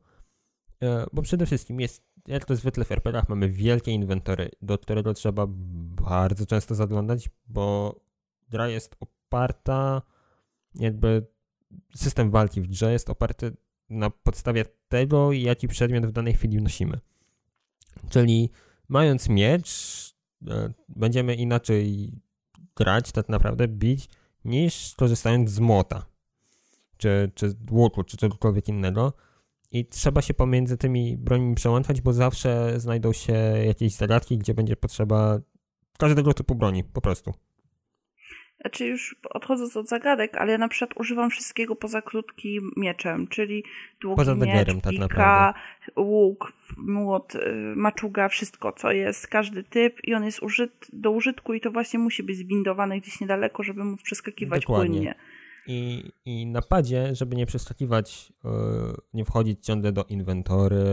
A: bo przede wszystkim jest, jak to zwykle w RPG-ach, mamy wielkie inwentory, do którego trzeba bardzo często zaglądać, bo gra jest oparta, jakby system walki w grze jest oparty na podstawie tego, jaki przedmiot w danej chwili nosimy. Czyli mając miecz, będziemy inaczej grać, tak naprawdę bić, niż korzystając z młota, czy łuku, czy czegokolwiek innego. I trzeba się pomiędzy tymi brońmi przełączać, bo zawsze znajdą się jakieś zagadki, gdzie będzie potrzeba każdego typu broni, po prostu.
B: Znaczy już odchodząc od zagadek, ale ja na przykład używam wszystkiego poza krótkim mieczem, czyli długi poza miecz, pika, łuk, młot, maczuga, wszystko co jest, każdy typ i on jest do użytku i to właśnie musi być zbindowane gdzieś niedaleko, żeby móc przeskakiwać płynnie.
A: I na padzie, żeby nie przeskakiwać, nie wchodzić ciągle do inwentory,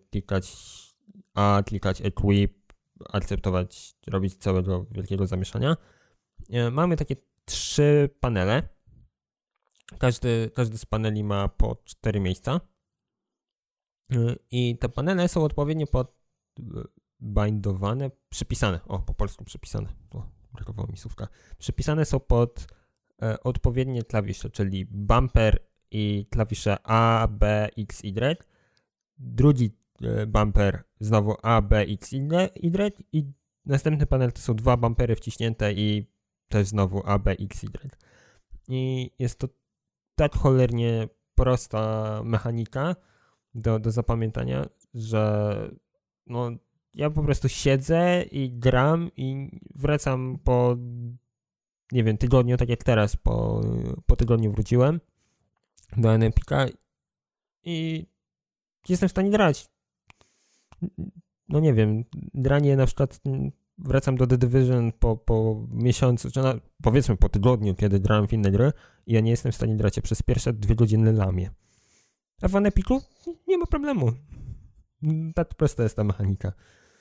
A: klikać equip, akceptować, robić całego wielkiego zamieszania. Mamy takie 3 panele. Każdy z paneli ma po 4 miejsca. I te panele są odpowiednio bindowane, przypisane. Po polsku przypisane. Brakowało mi słówka. Przypisane są pod odpowiednie klawisze, czyli bumper i klawisze A, B, X, Y. Drugi bumper znowu A, B, X, Y. I następny panel to są 2 bumpery wciśnięte i też znowu A, B, X, Y. I jest to tak cholernie prosta mechanika do zapamiętania, że no, ja po prostu siedzę i gram i wracam po, nie wiem, tygodniu, tak jak teraz, po tygodniu wróciłem do Unepica i jestem w stanie grać. No nie wiem, granie na przykład, wracam do The Division po miesiącu, czy powiedzmy po tygodniu, kiedy grałem w inne gry i ja nie jestem w stanie grać, ja przez pierwsze 2 godziny lamię. A w Unepicu nie ma problemu. Tak prosta jest ta mechanika.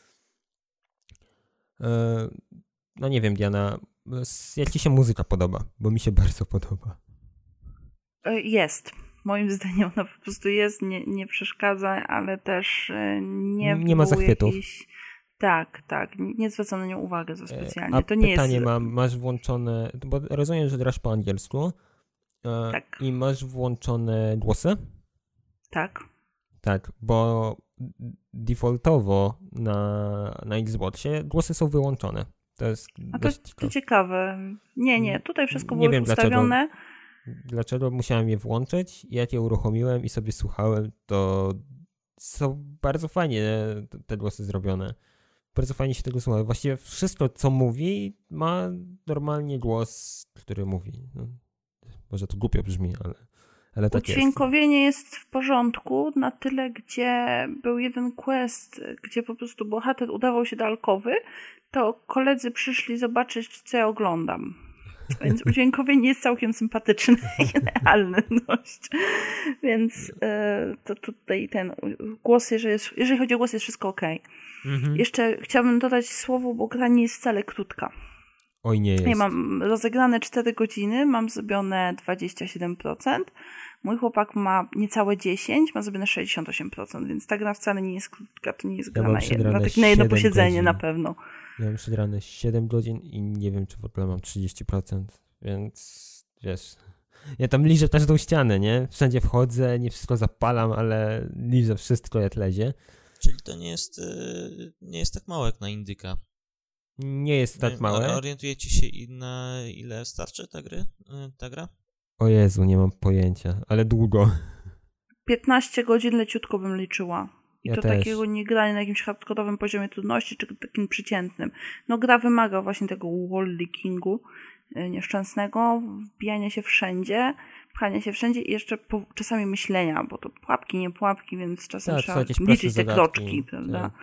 A: No nie wiem, Diana, jak ci się muzyka podoba? Bo mi się bardzo podoba.
B: Jest. Moim zdaniem ona po prostu jest, nie przeszkadza, ale też nie
A: ma zachwytów.
B: Jakiś... Tak. Nie zwracam na nią uwagę za specjalnie.
A: A
B: to nie
A: pytanie
B: jest...
A: masz włączone, bo rozumiem, że grasz po angielsku.
B: Tak.
A: I masz włączone głosy?
B: Tak.
A: Tak, bo defaultowo na Xboxie głosy są wyłączone. To jest
B: to ciekawe. Nie, tutaj wszystko było ustawione.
A: Dlaczego musiałem je włączyć? Jak je uruchomiłem i sobie słuchałem, to są bardzo fajnie te głosy zrobione. Bardzo fajnie się tego słucha. Właściwie wszystko, co mówi, ma normalnie głos, który mówi. No, może to głupio brzmi, ale tak
B: udźwiękowienie jest w porządku na tyle, gdzie był jeden quest, gdzie po prostu bohater udawał się do alkowy, to koledzy przyszli zobaczyć, co ja oglądam. Więc udźwiękowienie jest całkiem sympatyczne i realne dość. Więc to tutaj ten głos, jeżeli chodzi o głos, jest wszystko okej. Jeszcze chciałabym dodać słowo, bo gra nie jest wcale krótka.
A: Oj, nie jest.
B: Ja mam rozegrane 4 godziny, mam zrobione 27%. Mój chłopak ma niecałe 10, ma zrobione 68%, więc ta gra wcale nie jest krótka, to nie jest gra na jedno posiedzenie godzin. Na pewno.
A: Ja mam przegrane 7 godzin i nie wiem, czy w ogóle mam 30%, więc wiesz, ja tam liżę każdą ścianę, nie? Wszędzie wchodzę, nie wszystko zapalam, ale liżę wszystko jak lezie.
D: Czyli to nie jest tak mało jak na indyka.
A: Nie jest tak małe.
D: Orientujecie się na ile starczy ta gra?
A: O Jezu, nie mam pojęcia, ale długo.
B: 15 godzin leciutko bym liczyła. I
A: ja
B: to
A: też.
B: Takiego nie grania na jakimś hardkorowym poziomie trudności, czy takim przeciętnym. No gra wymaga właśnie tego wall-lickingu nieszczęsnego, wbijania się wszędzie, pchania się wszędzie i jeszcze czasami myślenia, bo to pułapki, nie pułapki, więc czasem trzeba liczyć te kroczki, prawda? Tak.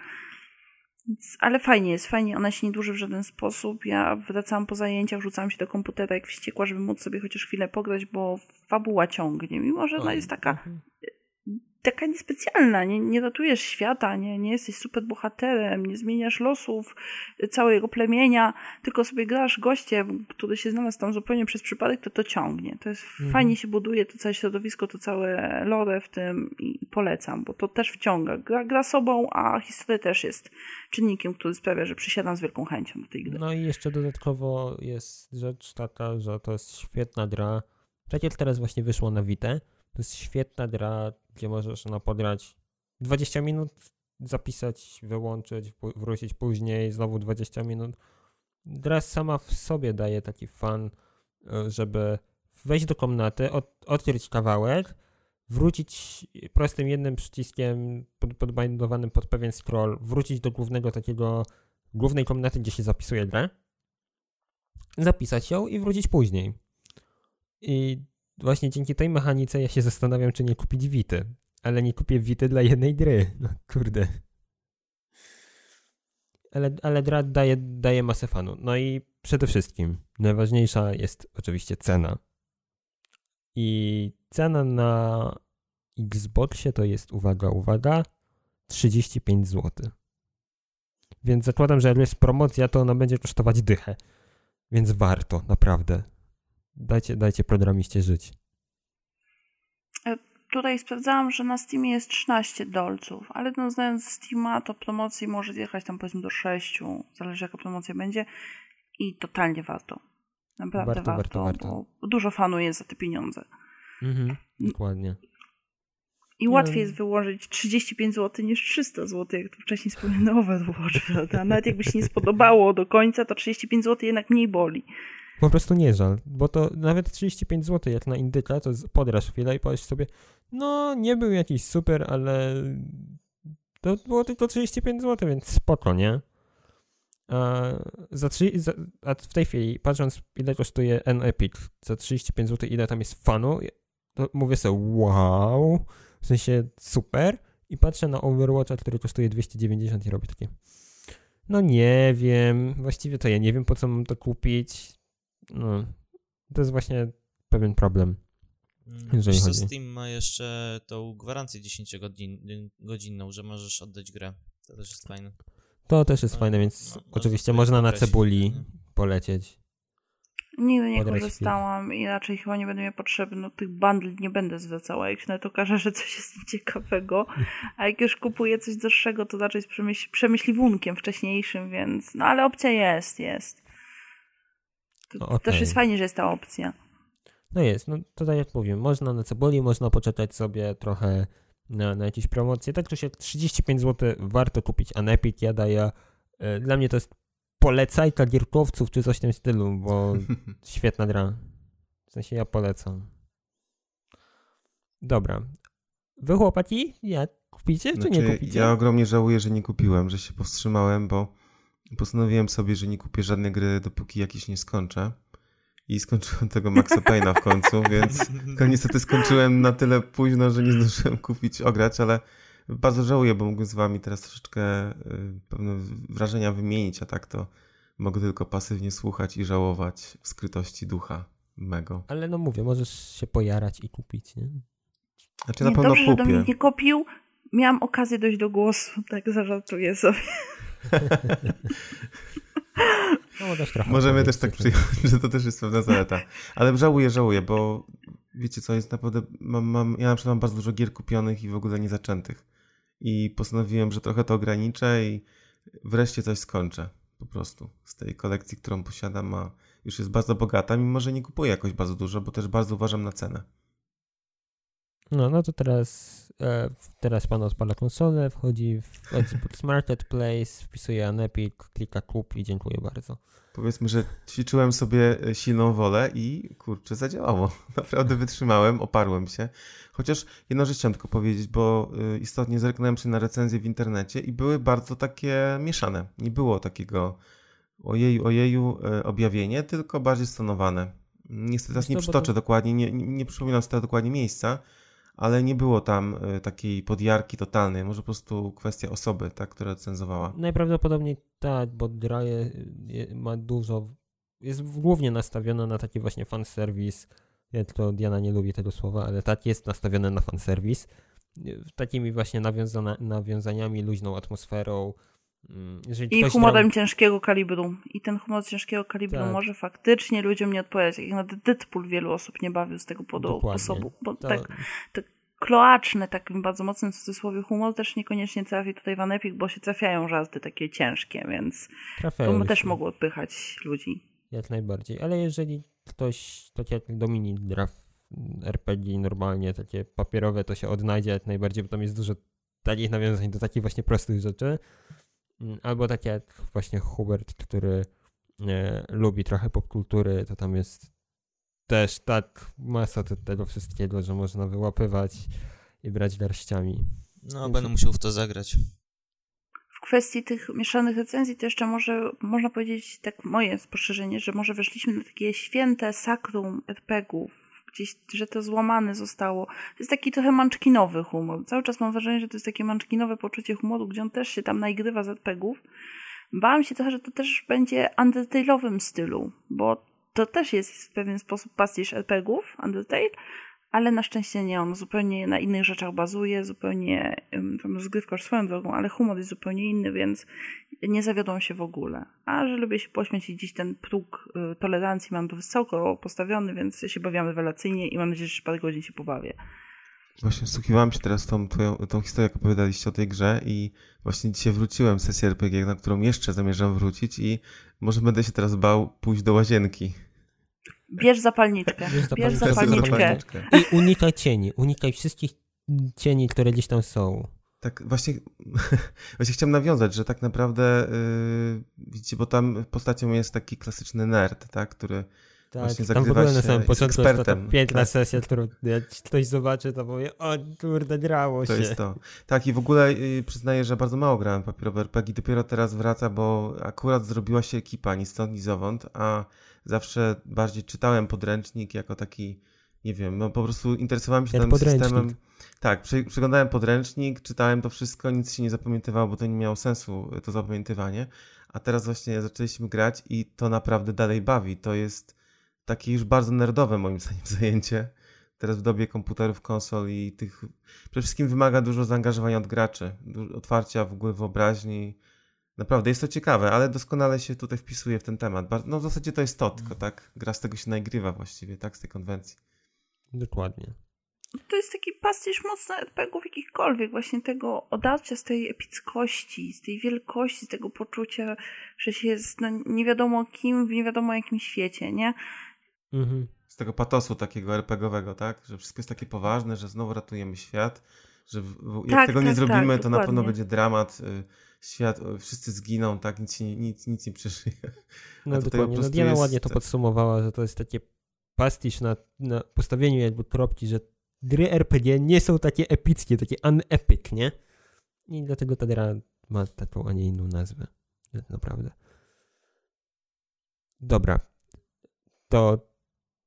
B: Ale fajnie jest, ona się nie dłuży w żaden sposób. Ja wracałam po zajęciach, rzucałam się do komputera jak wściekła, żeby móc sobie chociaż chwilę pograć, bo fabuła ciągnie, mimo że ona jest taka niespecjalna, nie ratujesz świata, nie jesteś super bohaterem, nie zmieniasz losów całego plemienia, tylko sobie grasz gościem, który się znalazł tam zupełnie przez przypadek, to ciągnie. To jest fajnie się buduje to całe środowisko, to całe lore w tym i polecam, bo to też wciąga. Gra sobą, a historia też jest czynnikiem, który sprawia, że przysiadam z wielką chęcią do tej gry.
A: No i jeszcze dodatkowo jest rzecz taka, że to jest świetna gra. Tak jak teraz właśnie wyszło na Vitę, to jest świetna gra, gdzie możesz podrać 20 minut, zapisać, wyłączyć, wrócić później, znowu 20 minut. Gra sama w sobie daje taki fan, żeby wejść do komnaty, odkryć kawałek, wrócić prostym jednym przyciskiem podbindowanym pod pewien scroll, wrócić do głównej komnaty, gdzie się zapisuje grę, zapisać ją i wrócić później. I właśnie dzięki tej mechanice ja się zastanawiam, czy nie kupić Vity. Ale nie kupię Vity dla jednej gry. No kurde. Ale gra daje masę fanu. No i przede wszystkim najważniejsza jest oczywiście cena. I cena na Xboxie to jest, uwaga, 35 zł. Więc zakładam, że jak jest promocja, to ona będzie kosztować dychę. Więc warto, naprawdę. Dajcie programiście żyć.
B: Tutaj sprawdzałam, że na Steamie jest $13, ale no znając Steama, to promocji może zjechać tam powiedzmy do 6, zależy jaka promocja będzie i totalnie warto. Naprawdę warto. Bo dużo fanu jest za te pieniądze.
A: Dokładnie.
B: I łatwiej jest wyłożyć 35 zł niż 300 zł, jak to wcześniej wspomniano Overwatch, prawda? Nawet jakby się nie spodobało do końca, to 35 zł jednak mniej boli.
A: Po prostu nie żal, bo to nawet 35 zł jak na indyka, to podrasz chwilę i powiesz sobie, no nie był jakiś super, ale to było tylko 35 zł, więc spoko, nie? A w tej chwili, patrząc ile kosztuje N-Epic za 35 zł, ile tam jest fanu, to mówię sobie wow, w sensie super, i patrzę na Overwatcha, który kosztuje 290 i robię takie, no nie wiem, właściwie to ja nie wiem, po co mam to kupić. No, to jest właśnie pewien problem, jeżeli chodzi.
D: Steam ma jeszcze tą gwarancję 10-godzinną, że możesz oddać grę. To też jest fajne.
A: To też jest fajne, więc oczywiście można na cebuli polecieć.
B: Nigdy nie korzystałam i raczej chyba nie będę miała potrzeby. No tych bundli nie będę zwracała. Jak się na to okaże, że coś jest ciekawego, a jak już kupuję coś droższego, to raczej z przemyśliwunkiem wcześniejszym, więc no ale opcja jest. To też jest fajnie, że jest ta opcja.
A: No jest, no to tak jak mówię, można na cebuli, można poczekać sobie trochę na jakieś promocje. Tak czy siak 35 zł warto kupić, a Epic ja daję, dla mnie to jest polecajka gierkowców czy coś w tym stylu, bo świetna gra. W sensie ja polecam. Dobra. Wy chłopaki, jak kupicie czy nie kupicie?
C: Ja ogromnie żałuję, że nie kupiłem, że się powstrzymałem, bo postanowiłem sobie, że nie kupię żadnej gry, dopóki jakieś nie skończę. i skończyłem tego Maxa Payne'a w końcu, więc niestety skończyłem na tyle późno, że nie zdążyłem kupić, ograć, ale bardzo żałuję, bo mógłbym z wami teraz troszeczkę pewne wrażenia wymienić, a tak to mogę tylko pasywnie słuchać i żałować w skrytości ducha mego.
A: Ale no mówię, możesz się pojarać i kupić, nie?
C: Znaczy na pewno
B: dobrze,
C: kupię.
B: że Dominik nie kupił. Miałam okazję dojść do głosu, tak zażartuję sobie.
A: No, trochę
C: możemy też tak przyjąć, że to też jest pewna zaleta. Ale żałuję, bo wiecie co, jest naprawdę, ja na przykład mam bardzo dużo gier kupionych i w ogóle nie zaczętych. I postanowiłem, że trochę to ograniczę i wreszcie coś skończę po prostu z tej kolekcji, którą posiadam, a już jest bardzo bogata, mimo że nie kupuję jakoś bardzo dużo, bo też bardzo uważam na cenę.
A: No to teraz pan odpala konsolę, wchodzi w Xbox Marketplace, wpisuje Anepic, klika kup i dziękuję bardzo.
C: Powiedzmy, że ćwiczyłem sobie silną wolę i kurczę, zadziałało. Naprawdę wytrzymałem, oparłem się. Chociaż jedną rzecz chciałem tylko powiedzieć, bo istotnie zerknąłem się na recenzje w internecie i były bardzo takie mieszane. Nie było takiego ojeju objawienie, tylko bardziej stonowane. Niestety teraz nie przytoczę dokładnie, nie przypominam sobie dokładnie miejsca, ale nie było tam takiej podjarki totalnej, może po prostu kwestia osoby, tak, która recenzowała.
A: Najprawdopodobniej tak, bo Draje ma dużo, jest głównie nastawiona na taki właśnie fanserwis. Jak to Diana nie lubi tego słowa, ale tak, jest nastawione na fanserwis. Takimi właśnie nawiązaniami, luźną atmosferą.
B: I humorem ciężkiego kalibru. I ten humor ciężkiego kalibru może faktycznie ludziom nie odpowiadać. Jak na Deadpool wielu osób nie bawił z tego sposobu. Bo tak kloaczny, takim bardzo mocnym cudzysłowie humor też niekoniecznie trafi tutaj w Anepic, bo się trafiają żarty takie ciężkie, więc to też mogło odpychać ludzi.
A: Jak najbardziej. Ale jeżeli ktoś, tak jak Dominik gra w RPG normalnie, takie papierowe, to się odnajdzie jak najbardziej, bo tam jest dużo takich nawiązań do takich właśnie prostych rzeczy. Albo tak jak właśnie Hubert, który lubi trochę popkultury, to tam jest też tak masa tego wszystkiego, że można wyłapywać i brać garściami.
D: No, więc będę musiał w to zagrać.
B: W kwestii tych mieszanych recenzji to jeszcze można powiedzieć, tak moje spostrzeżenie, że może weszliśmy na takie święte sakrum RPG-ów, gdzieś, że to złamane zostało. To jest taki trochę munchkinowy humor. Cały czas mam wrażenie, że to jest takie munchkinowe poczucie humoru, gdzie on też się tam naigrywa z RPGów. Bałam się trochę, że to też będzie Undertale'owym stylu, bo to też jest w pewien sposób pastisz RPGów, Undertale, ale na szczęście nie. On zupełnie na innych rzeczach bazuje, zupełnie tam rozgrywka już swoją drogą, ale humor jest zupełnie inny, więc nie zawiodłam się w ogóle. A że lubię się pośmiać i gdzieś ten próg tolerancji mam wysoko postawiony, więc ja się bawiłam rewelacyjnie i mam nadzieję, że jeszcze parę godzin się pobawię.
C: Właśnie wsłuchiwałem się teraz tą historię, jak opowiadaliście o tej grze i właśnie dzisiaj wróciłem z sesji RPG, na którą jeszcze zamierzam wrócić i może będę się teraz bał pójść do łazienki.
B: Bierz zapalniczkę.
A: I unikaj cieni. Unikaj wszystkich cieni, które gdzieś tam są.
C: Tak, właśnie chciałem nawiązać, że tak naprawdę widzicie, bo tam postacią jest taki klasyczny nerd, tak, który właśnie zagrywa się na samym początku ekspertem.
A: Jest to piękna sesja, którą jak ktoś zobaczy, to powie, o kurde, grało się.
C: To jest to. Tak, i w ogóle przyznaję, że bardzo mało grałem papierowe RPG, dopiero teraz wraca, bo akurat zrobiła się ekipa, ni stąd, ni zowąd, a zawsze bardziej czytałem podręcznik jako taki, nie wiem, no po prostu interesowałem się tym systemem. Tak, przeglądałem podręcznik, czytałem to wszystko, nic się nie zapamiętywało, bo to nie miało sensu, to zapamiętywanie, a teraz właśnie zaczęliśmy grać i to naprawdę dalej bawi. To jest takie już bardzo nerdowe moim zdaniem zajęcie. Teraz w dobie komputerów, konsol i tych... Przede wszystkim wymaga dużo zaangażowania od graczy, otwarcia w ogóle wyobraźni. Naprawdę jest to ciekawe, ale doskonale się tutaj wpisuje w ten temat. No w zasadzie to jest to, tylko tak, gra z tego się naigrywa właściwie, tak, z tej konwencji.
A: Dokładnie.
B: To jest taki pastisz mocno RPG-ów jakichkolwiek, właśnie tego odarcia z tej epickości, z tej wielkości, z tego poczucia, że się jest nie wiadomo kim w nie wiadomo jakim świecie, nie?
C: Mhm. Z tego patosu takiego RPG-owego, tak? Że wszystko jest takie poważne, że znowu ratujemy świat, że jak tego nie zrobimy, to na pewno będzie dramat, świat, wszyscy zginą, tak? Nic nie przeżyje.
A: No dokładnie, no Diana ładnie to podsumowała, że to jest takie pastisz na postawieniu jakby kropki, że gry RPG nie są takie epickie, takie unepic, nie? I dlatego ta gra ma taką, a nie inną nazwę. Naprawdę. Dobra. To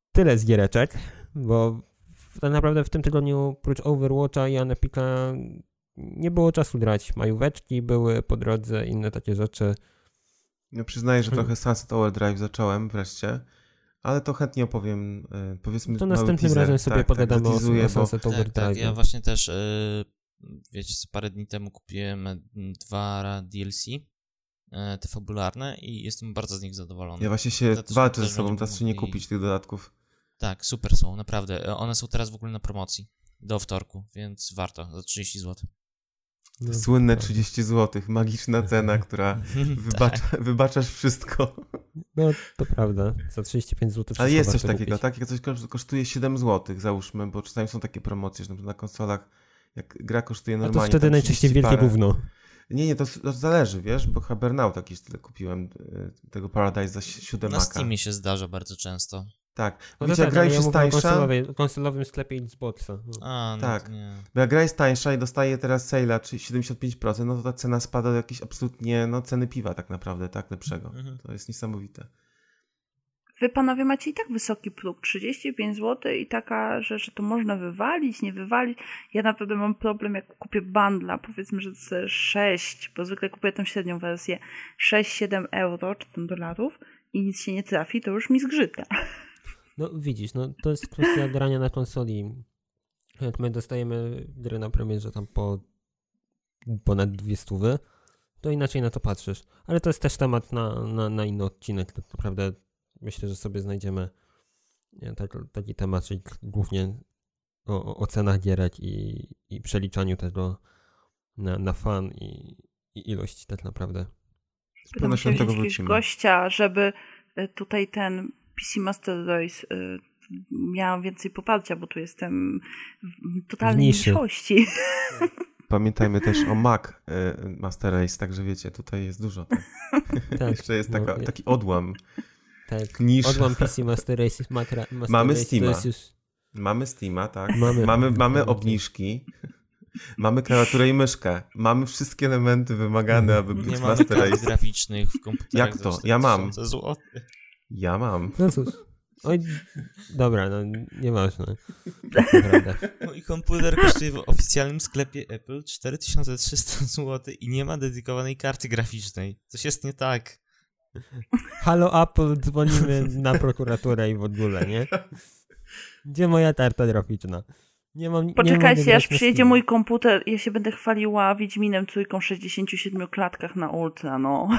A: tyle z giereczek, bo tak naprawdę w tym tygodniu oprócz Overwatcha i Anepika nie było czasu grać. Majóweczki były po drodze, inne takie rzeczy.
C: Ja przyznaję, że trochę Sunset Overdrive zacząłem wreszcie, ale to chętnie opowiem, powiedzmy
A: To następnym razem sobie pogadamy o Sunset Overdrive.
D: Tak, ja właśnie też, wiecie, parę dni temu kupiłem 2 DLC, te fabularne i jestem bardzo z nich zadowolony.
C: Ja właśnie się walczę ze sobą, teraz czy nie kupić tych dodatków.
D: Tak, super są, naprawdę. One są teraz w ogóle na promocji do wtorku, więc warto, za 30 zł.
C: No, słynne 30 zł, magiczna cena, która wybaczasz wszystko.
A: No, to prawda, za 35 zł.
C: Ale jest coś takiego, tak? Jak coś kosztuje 7 zł, załóżmy, bo czasami są takie promocje, że na konsolach, jak gra kosztuje normalnie.
A: A to wtedy najczęściej wielkie gówno.
C: Nie, to zależy, wiesz, bo Habernaut jakiś tyle kupiłem, tego Paradise za 7
D: Na Steamie się zdarza bardzo często.
C: Tak,
A: No
C: wiecie, jak gra jest tańsza...
A: w konsolowym sklepie Xboxa.
C: No tak, bo jak gra jest tańsza i dostaje teraz sale'a, czy 75%, no to ta cena spada do jakiejś absolutnie, ceny piwa tak naprawdę, tak, lepszego. To jest niesamowite.
B: Wy panowie macie i tak wysoki próg, 35 zł i taka, że to można wywalić, nie wywalić. Ja naprawdę mam problem, jak kupię bundla, powiedzmy, że to 6, bo zwykle kupuję tą średnią wersję, 6-7 euro, czy tam dolarów i nic się nie trafi, to już mi zgrzyta.
A: No widzisz, to jest kwestia grania na konsoli. Jak my dostajemy gry na premierze tam po ponad 200, to inaczej na to patrzysz. Ale to jest też temat na inny odcinek. Tak naprawdę myślę, że sobie znajdziemy taki temat, czyli głównie o cenach gierek i przeliczaniu tego na fan i ilość tak naprawdę.
B: Będę musiał wziąć jakiegoś gościa, żeby tutaj ten PC Master Race miałam więcej poparcia, bo tu jestem w totalnej mniejszości.
C: Pamiętajmy też o Mac Master Race, także wiecie, tutaj jest dużo. Tak. Jeszcze jest taki odłam.
A: Tak,
C: niż...
A: odłam PC Master Race.
C: Mamy
A: Race,
C: Steama.
A: już...
C: Mamy Steama, tak. Mamy obniżki. Mamy klawiaturę i myszkę. Mamy wszystkie elementy wymagane, aby być Master Race.
D: Nie mamy graficznych w komputerach.
C: Jak to? Ja mam.
D: Złoty.
C: Ja mam.
A: No cóż. Oj, dobra, nieważne.
D: Mój komputer kosztuje w oficjalnym sklepie Apple 4300 zł i nie ma dedykowanej karty graficznej. Coś jest nie tak.
A: Halo Apple, dzwonimy na prokuraturę i w ogóle, nie? Gdzie moja karta graficzna?
B: Poczekajcie, aż przyjedzie mój komputer i ja się będę chwaliła Wiedźminem trójką 67 klatkach na ultra,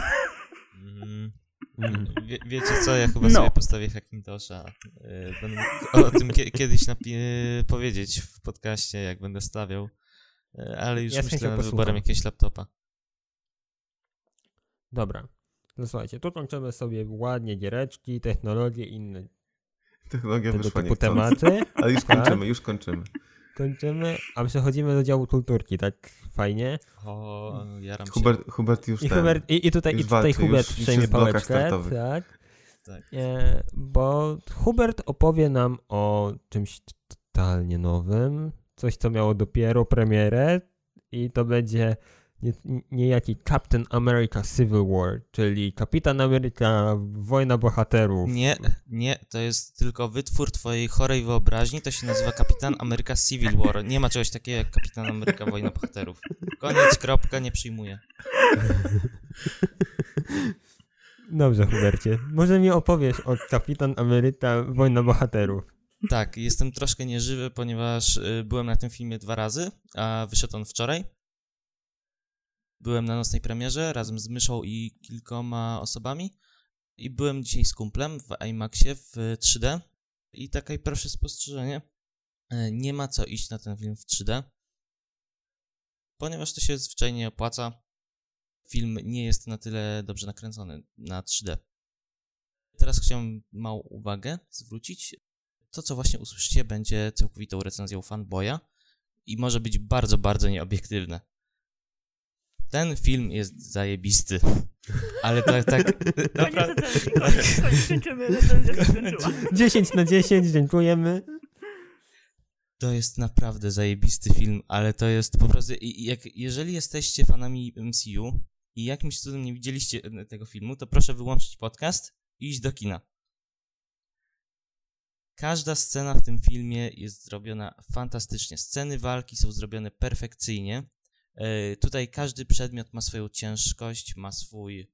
D: Wiecie co, ja chyba sobie postawię Hackintosha. Będę mógł o tym kiedyś powiedzieć w podcaście, jak będę stawiał. Ale już myślę nad wyborem jakiegoś laptopa.
A: Dobra. No słuchajcie, tu kończymy sobie ładnie giereczki, technologie i inne
C: technologia
A: tego
C: wyszła
A: typu tematy.
C: Ale już kończymy.
A: Kończymy, a przechodzimy do działu kulturki, tak fajnie.
D: O, jaram się.
C: Hubert już
A: I tutaj Hubert przejmie pałeczkę, tak. Bo Hubert opowie nam o czymś totalnie nowym, coś co miało dopiero premierę i to będzie niejaki Captain America Civil War, czyli Kapitan Ameryka Wojna Bohaterów.
D: Nie, to jest tylko wytwór twojej chorej wyobraźni, to się nazywa Kapitan Ameryka Civil War. Nie ma czegoś takiego jak Kapitan Ameryka Wojna Bohaterów. Koniec, kropka, nie przyjmuję.
A: Dobrze, Hubercie. Może mi opowiesz o Kapitan Ameryka Wojna Bohaterów.
D: Tak, jestem troszkę nieżywy, ponieważ byłem na tym filmie 2 razy, a wyszedł on wczoraj. Byłem na nocnej premierze razem z Myszą i kilkoma osobami i byłem dzisiaj z kumplem w IMAXie w 3D i takie proszę spostrzeżenie, nie ma co iść na ten film w 3D, ponieważ to się zwyczajnie nie opłaca. Film nie jest na tyle dobrze nakręcony na 3D. Teraz chciałem małą uwagę zwrócić. To, co właśnie usłyszycie, będzie całkowitą recenzją fanboya i może być bardzo, bardzo nieobiektywne. Ten film jest zajebisty, ale tak...
B: Kończymy, recenzja się skończyła.
A: 10/10, dziękujemy.
D: To jest naprawdę zajebisty film, ale to jest po prostu... Jeżeli jesteście fanami MCU i jakimś cudem nie widzieliście tego filmu, to proszę wyłączyć podcast i iść do kina. Każda scena w tym filmie jest zrobiona fantastycznie. Sceny walki są zrobione perfekcyjnie. Tutaj każdy przedmiot ma swoją ciężkość, ma swój...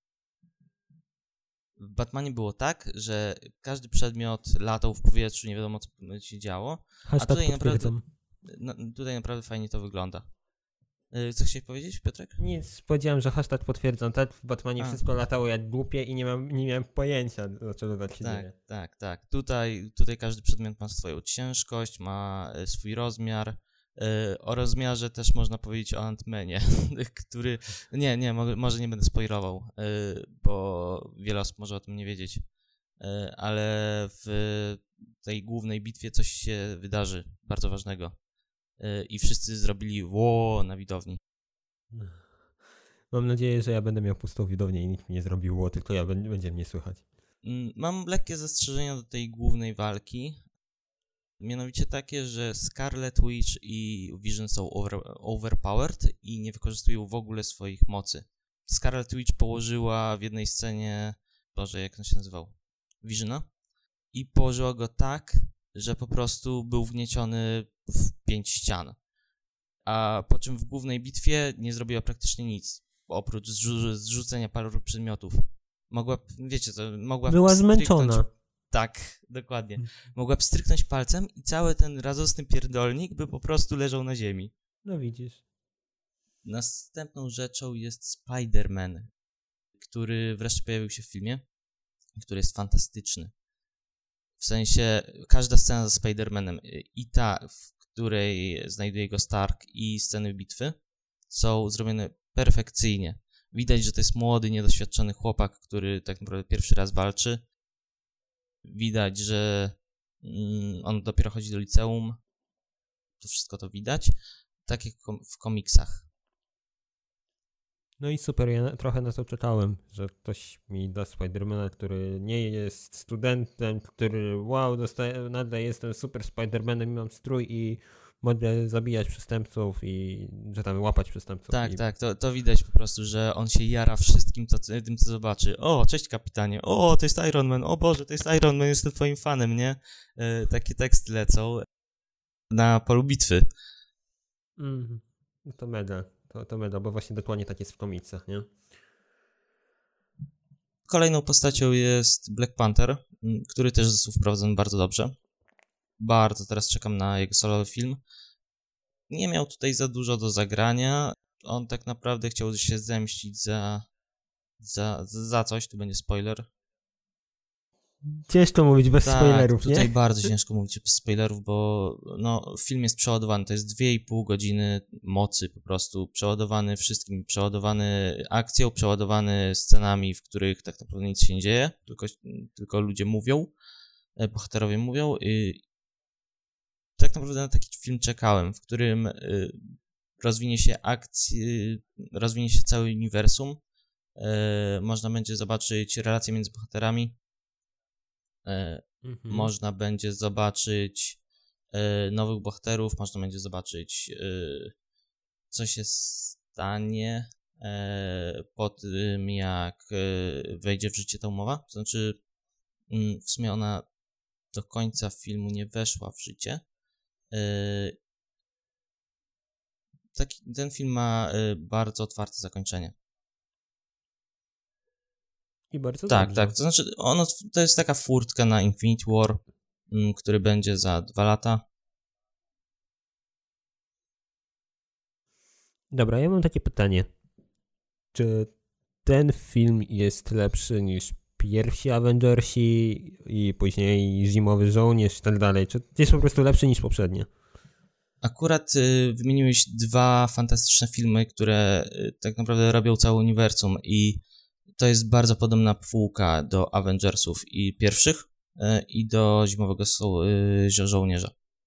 D: W Batmanie było tak, że każdy przedmiot latał w powietrzu, nie wiadomo co się działo. A tutaj naprawdę fajnie to wygląda. Co chciałeś powiedzieć, Piotrek?
A: Nic, powiedziałem, że hashtag potwierdzam. Tak, w Batmanie wszystko latało jak głupie i nie miałem pojęcia, dlaczego tak się dzieje.
D: Tak. Tutaj każdy przedmiot ma swoją ciężkość, ma swój rozmiar. O rozmiarze też można powiedzieć o Ant-Manie, który... może nie będę spoilował, bo wiele osób może o tym nie wiedzieć. Ale w tej głównej bitwie coś się wydarzy bardzo ważnego. I wszyscy zrobili na widowni.
A: Mam nadzieję, że ja będę miał pustą widownię i nikt mi nie zrobił tylko będzie mnie słychać.
D: Mam lekkie zastrzeżenia do tej głównej walki. Mianowicie takie, że Scarlet Witch i Vision są overpowered i nie wykorzystują w ogóle swoich mocy. Scarlet Witch położyła w jednej scenie... Boże, jak on się nazywał? Visiona? I położyła go tak, że po prostu był wgnieciony w 5 ścian. A po czym w głównej bitwie nie zrobiła praktycznie nic, oprócz zrzucenia paru przedmiotów. Mogła
A: była zmęczona.
D: Tak, dokładnie. Mogła pstryknąć palcem i cały ten radosny pierdolnik by po prostu leżał na ziemi.
A: No widzisz.
D: Następną rzeczą jest Spider-Man, który wreszcie pojawił się w filmie, który jest fantastyczny. W sensie, każda scena ze Spider-Manem i ta, w której znajduje go Stark, i sceny bitwy są zrobione perfekcyjnie. Widać, że to jest młody, niedoświadczony chłopak, który tak naprawdę pierwszy raz walczy. Widać, że on dopiero chodzi do liceum. To wszystko to widać. Tak jak w komiksach.
A: No i super, ja trochę na to czekałem, że ktoś mi da Spidermana, który nie jest studentem, który nagle jestem super Spidermanem, mam strój i mogę zabijać przestępców i że tam łapać przestępców.
D: Tak, to widać po prostu, że on się jara wszystkim tym, co zobaczy. O, cześć kapitanie, o, to jest Iron Man, o Boże, to jest Iron Man, jestem twoim fanem, nie? Takie teksty lecą na polu bitwy.
A: To mega. To mega, bo właśnie dokładnie tak jest w komiksach, nie?
D: Kolejną postacią jest Black Panther, który też został wprowadzony bardzo dobrze. Bardzo teraz czekam na jego solowy film. Nie miał tutaj za dużo do zagrania. On tak naprawdę chciał się zemścić za coś, tu będzie spoiler.
A: Ciężko mówić bez spoilerów, nie?
D: Tutaj bardzo ciężko mówić bez spoilerów, bo film jest przeładowany, to jest 2,5 godziny mocy po prostu, przeładowany wszystkim, przeładowany akcją, przeładowany scenami, w których tak naprawdę nic się nie dzieje, tylko ludzie mówią, bohaterowie mówią. Tak naprawdę na taki film czekałem, w którym rozwinie się cały uniwersum, można będzie zobaczyć relacje między bohaterami, można będzie zobaczyć nowych bohaterów, można będzie zobaczyć co się stanie po tym, jak wejdzie w życie ta umowa. To znaczy, w sumie ona do końca filmu nie weszła w życie. Ten film ma bardzo otwarte zakończenie.
A: I bardzo
D: dobrze. Tak, to znaczy to jest taka furtka na Infinity War, który będzie za 2 lata.
A: Dobra, ja mam takie pytanie. Czy ten film jest lepszy niż pierwsi Avengersi i później Zimowy Żołnierz i tak dalej? Czy jest po prostu lepszy niż poprzednie?
D: Akurat wymieniłeś 2 fantastyczne filmy, które tak naprawdę robią całe uniwersum i to jest bardzo podobna półka do Avengersów i pierwszych i do Zimowego Żołnierza.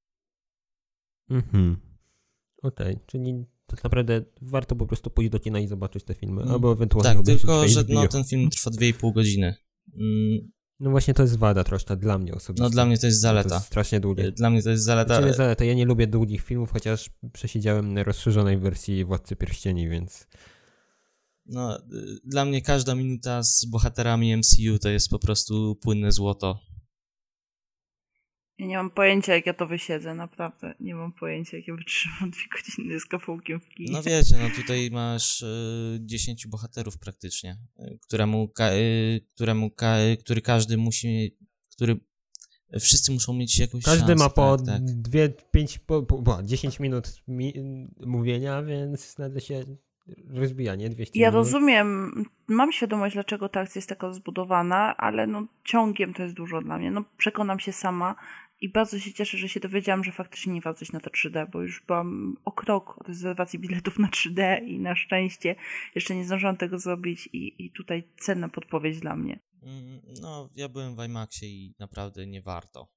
A: Okej, czyli tak naprawdę warto po prostu pójść do kina i zobaczyć te filmy, albo ewentualnie
D: tak, tylko że ten film trwa 2,5 godziny.
A: No właśnie to jest wada troszkę dla mnie osobiście.
D: No dla mnie to jest zaleta.
A: To jest strasznie długie.
D: Dla mnie to jest zaleta.
A: Zaleta. Ja nie lubię długich filmów, chociaż przesiedziałem na rozszerzonej wersji Władcy Pierścieni, więc...
D: No, dla mnie każda minuta z bohaterami MCU to jest po prostu płynne złoto.
B: Ja nie mam pojęcia, jak ja to wysiedzę, naprawdę. Nie mam pojęcia, jak ja wytrzymam 2 godziny z kafałkiem w kinie.
D: No wiecie, no tutaj masz 10 bohaterów praktycznie, który każdy musi, wszyscy muszą mieć jakąś
A: Każdy
D: szansę.
A: ma po
D: tak.
A: 10 minut mówienia, więc nagle się rozbija, nie? 200
B: Ja
A: minut.
B: rozumiem, mam świadomość, dlaczego ta akcja jest taka zbudowana, ale no ciągiem to jest dużo dla mnie. No przekonam się sama i bardzo się cieszę, że się dowiedziałam, że faktycznie nie warto iść na to 3D, bo już byłam o krok od rezerwacji biletów na 3D i na szczęście jeszcze nie zdążyłam tego zrobić i tutaj cenna podpowiedź dla mnie.
D: No, ja byłem w IMAXie i naprawdę nie warto.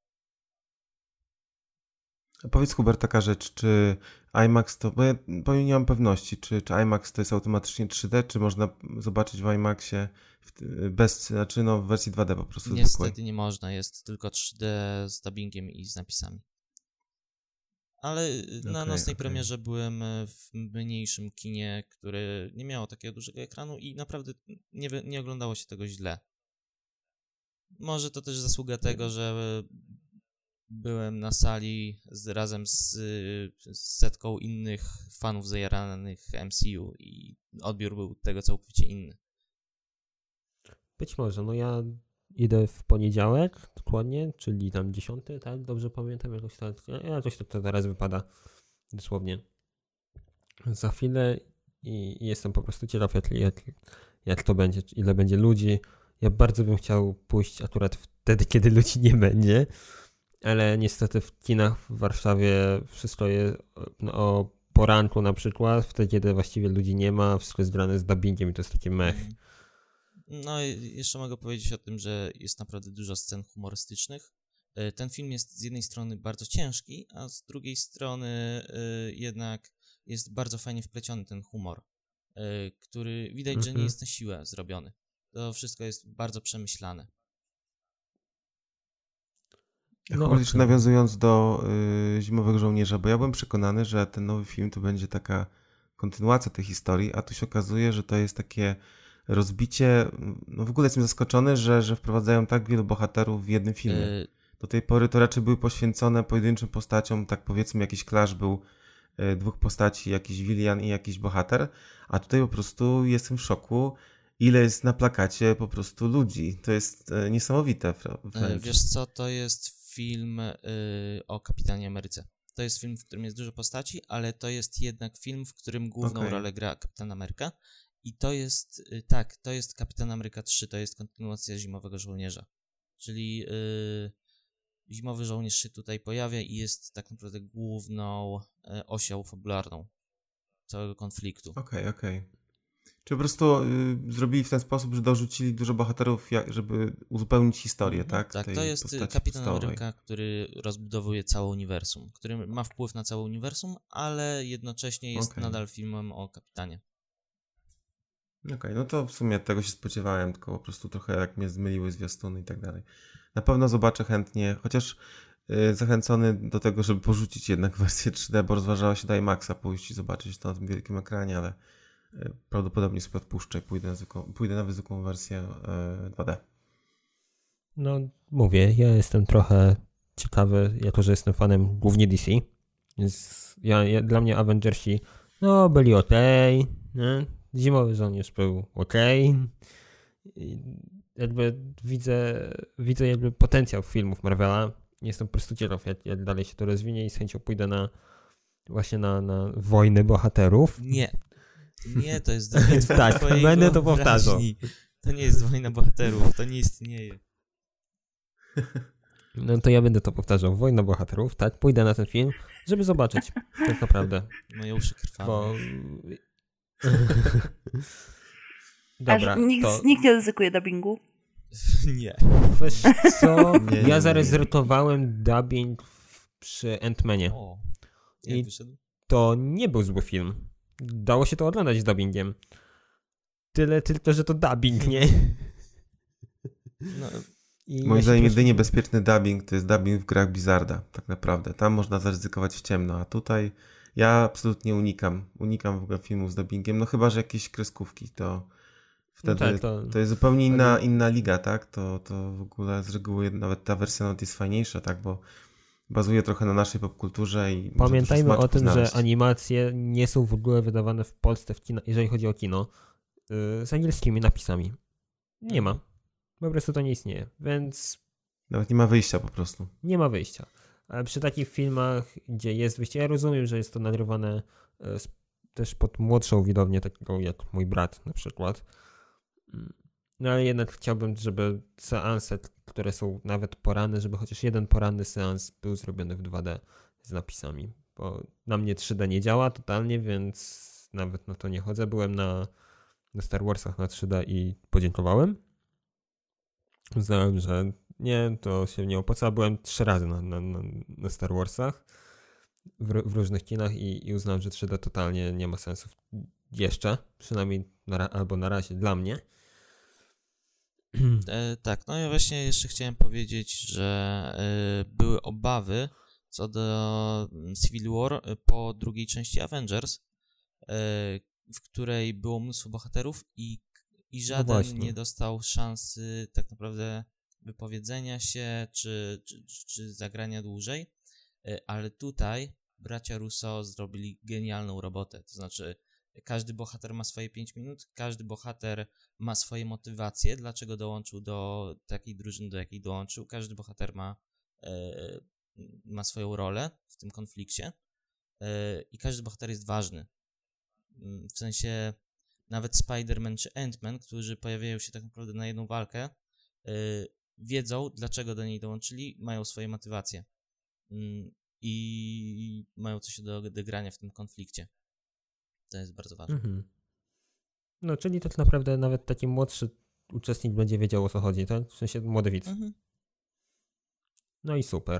C: A powiedz, Hubert, taka rzecz, czy IMAX to, bo ja nie mam pewności, czy IMAX to jest automatycznie 3D, czy można zobaczyć w IMAXie w wersji 2D po prostu
D: Niestety
C: zwykłej?
D: nie można, jest tylko 3D z dubbingiem i z napisami. Ale na nocnej premierze byłem w mniejszym kinie, które nie miało takiego dużego ekranu i naprawdę nie oglądało się tego źle. Może to też zasługa tego, że byłem na sali razem z setką innych fanów zajaranych MCU i odbiór był tego całkowicie inny.
A: Być może, no ja idę w poniedziałek, dokładnie, czyli tam 10, tak? Dobrze pamiętam, jakoś to teraz wypada dosłownie za chwilę i jestem po prostu ciekaw, jak to będzie, ile będzie ludzi. Ja bardzo bym chciał pójść akurat wtedy, kiedy ludzi nie będzie, ale niestety w kinach w Warszawie wszystko jest o poranku na przykład, wtedy kiedy właściwie ludzi nie ma, wszystko jest grane z dubbingiem i to jest takie mech.
D: No i jeszcze mogę powiedzieć o tym, że jest naprawdę dużo scen humorystycznych. Ten film jest z jednej strony bardzo ciężki, a z drugiej strony jednak jest bardzo fajnie wpleciony ten humor, który widać, że nie jest na siłę zrobiony. To wszystko jest bardzo przemyślane.
C: No, jeszcze nawiązując do Zimowego Żołnierza, bo ja byłem przekonany, że ten nowy film to będzie taka kontynuacja tej historii, a tu się okazuje, że to jest takie rozbicie. No w ogóle jestem zaskoczony, że wprowadzają tak wielu bohaterów w jednym filmie. Do tej pory to raczej były poświęcone pojedynczym postaciom, tak powiedzmy jakiś clash był 2 postaci, jakiś Willian i jakiś bohater, a tutaj po prostu jestem w szoku, ile jest na plakacie po prostu ludzi. To jest niesamowite.
D: Wiesz co, to jest film o Kapitanie Ameryce. To jest film, w którym jest dużo postaci, ale to jest jednak film, w którym główną rolę gra Kapitan Ameryka. I to jest, to jest Kapitan Ameryka 3, to jest kontynuacja Zimowego Żołnierza. Czyli Zimowy Żołnierz się tutaj pojawia i jest tak naprawdę główną osią fabularną całego konfliktu.
C: Okej. Czy po prostu zrobili w ten sposób, że dorzucili dużo bohaterów, żeby uzupełnić historię, tak?
D: Tak,
C: tej
D: to jest Kapitan
C: podstawowej.
D: Ameryka, który rozbudowuje całe uniwersum, który ma wpływ na całe uniwersum, ale jednocześnie jest nadal filmem o kapitanie.
C: Okej, no to w sumie tego się spodziewałem, tylko po prostu trochę jak mnie zmyliły zwiastuny i tak dalej. Na pewno zobaczę chętnie, chociaż zachęcony do tego, żeby porzucić jednak wersję 3D, bo rozważała się do IMAXa pójść i zobaczyć to na tym wielkim ekranie, ale prawdopodobnie sobie odpuszczę i pójdę na zwykłą wersję 2D.
A: No mówię, ja jestem trochę ciekawy, jako że jestem fanem głównie DC, więc dla mnie Avengersi byli okej, nie? Zimowy Żołnierz był okej. Jakby widzę jakby potencjał filmów Marvela. Jestem po prostu ciekaw, jak dalej się to rozwinie i z chęcią pójdę właśnie na wojnę bohaterów.
D: Nie, to jest
A: tak, będę to powtarzał.
D: To nie jest wojna bohaterów, to nie istnieje.
A: No to ja będę to powtarzał. Wojna bohaterów, tak? Pójdę na ten film, żeby zobaczyć tak naprawdę.
D: Moje uszy krwawe.
A: Dobra,
B: nikt nie ryzykuje dubbingu?
D: Nie.
A: Wiesz co?
C: Nie.
A: Ja zarezerwowałem dubbing przy Ant-Manie.
D: Jak wyszedł?
A: To nie był zły film. Dało się to oglądać z dubbingiem. Tyle tylko, że to dubbing, nie?
C: Moim zdaniem jedynie bezpieczny dubbing to jest dubbing w grach Blizzarda, tak naprawdę. Tam można zaryzykować w ciemno, a tutaj ja absolutnie unikam w ogóle filmów z dubbingiem, no chyba, że jakieś kreskówki, to wtedy to jest zupełnie inna liga, tak? To w ogóle z reguły nawet ta wersja jest fajniejsza, tak? Bo bazuje trochę na naszej popkulturze i
A: pamiętajmy o tym, że animacje nie są w ogóle wydawane w Polsce w kino, jeżeli chodzi o kino, z angielskimi napisami. Nie ma. Po prostu to nie istnieje, więc...
C: Nawet nie ma wyjścia po prostu.
A: Nie ma wyjścia. Ale przy takich filmach, gdzie jest wyjście, ja rozumiem, że jest to nagrywane też pod młodszą widownię, taką jak mój brat na przykład. No ale jednak chciałbym, żeby seanse, które są nawet poranne, żeby chociaż jeden poranny seans był zrobiony w 2D z napisami. Bo na mnie 3D nie działa totalnie, więc nawet na to nie chodzę. Byłem na Star Warsach na 3D i podziękowałem. Uznałem, że nie, to się nie opłaca. Byłem 3 razy na Star Warsach w różnych kinach i uznałem, że 3D totalnie nie ma sensu jeszcze, przynajmniej albo na razie dla mnie.
D: Tak, no ja właśnie jeszcze chciałem powiedzieć, że były obawy co do Civil War po drugiej części Avengers, w której było mnóstwo bohaterów i żaden nie dostał szansy tak naprawdę wypowiedzenia się czy zagrania dłużej, ale tutaj bracia Russo zrobili genialną robotę, to znaczy każdy bohater ma swoje 5 minut, każdy bohater ma swoje motywacje, dlaczego dołączył do takiej drużyny, do jakiej dołączył, każdy bohater ma swoją rolę w tym konflikcie i każdy bohater jest ważny. W sensie nawet Spider-Man czy Ant-Man, którzy pojawiają się tak naprawdę na jedną walkę, wiedzą, dlaczego do niej dołączyli, mają swoje motywacje i mają coś do odegrania w tym konflikcie. To jest bardzo ważne.
A: No, czyli tak naprawdę nawet taki młodszy uczestnik będzie wiedział, o co chodzi, tak? W sensie młody widz. No i super.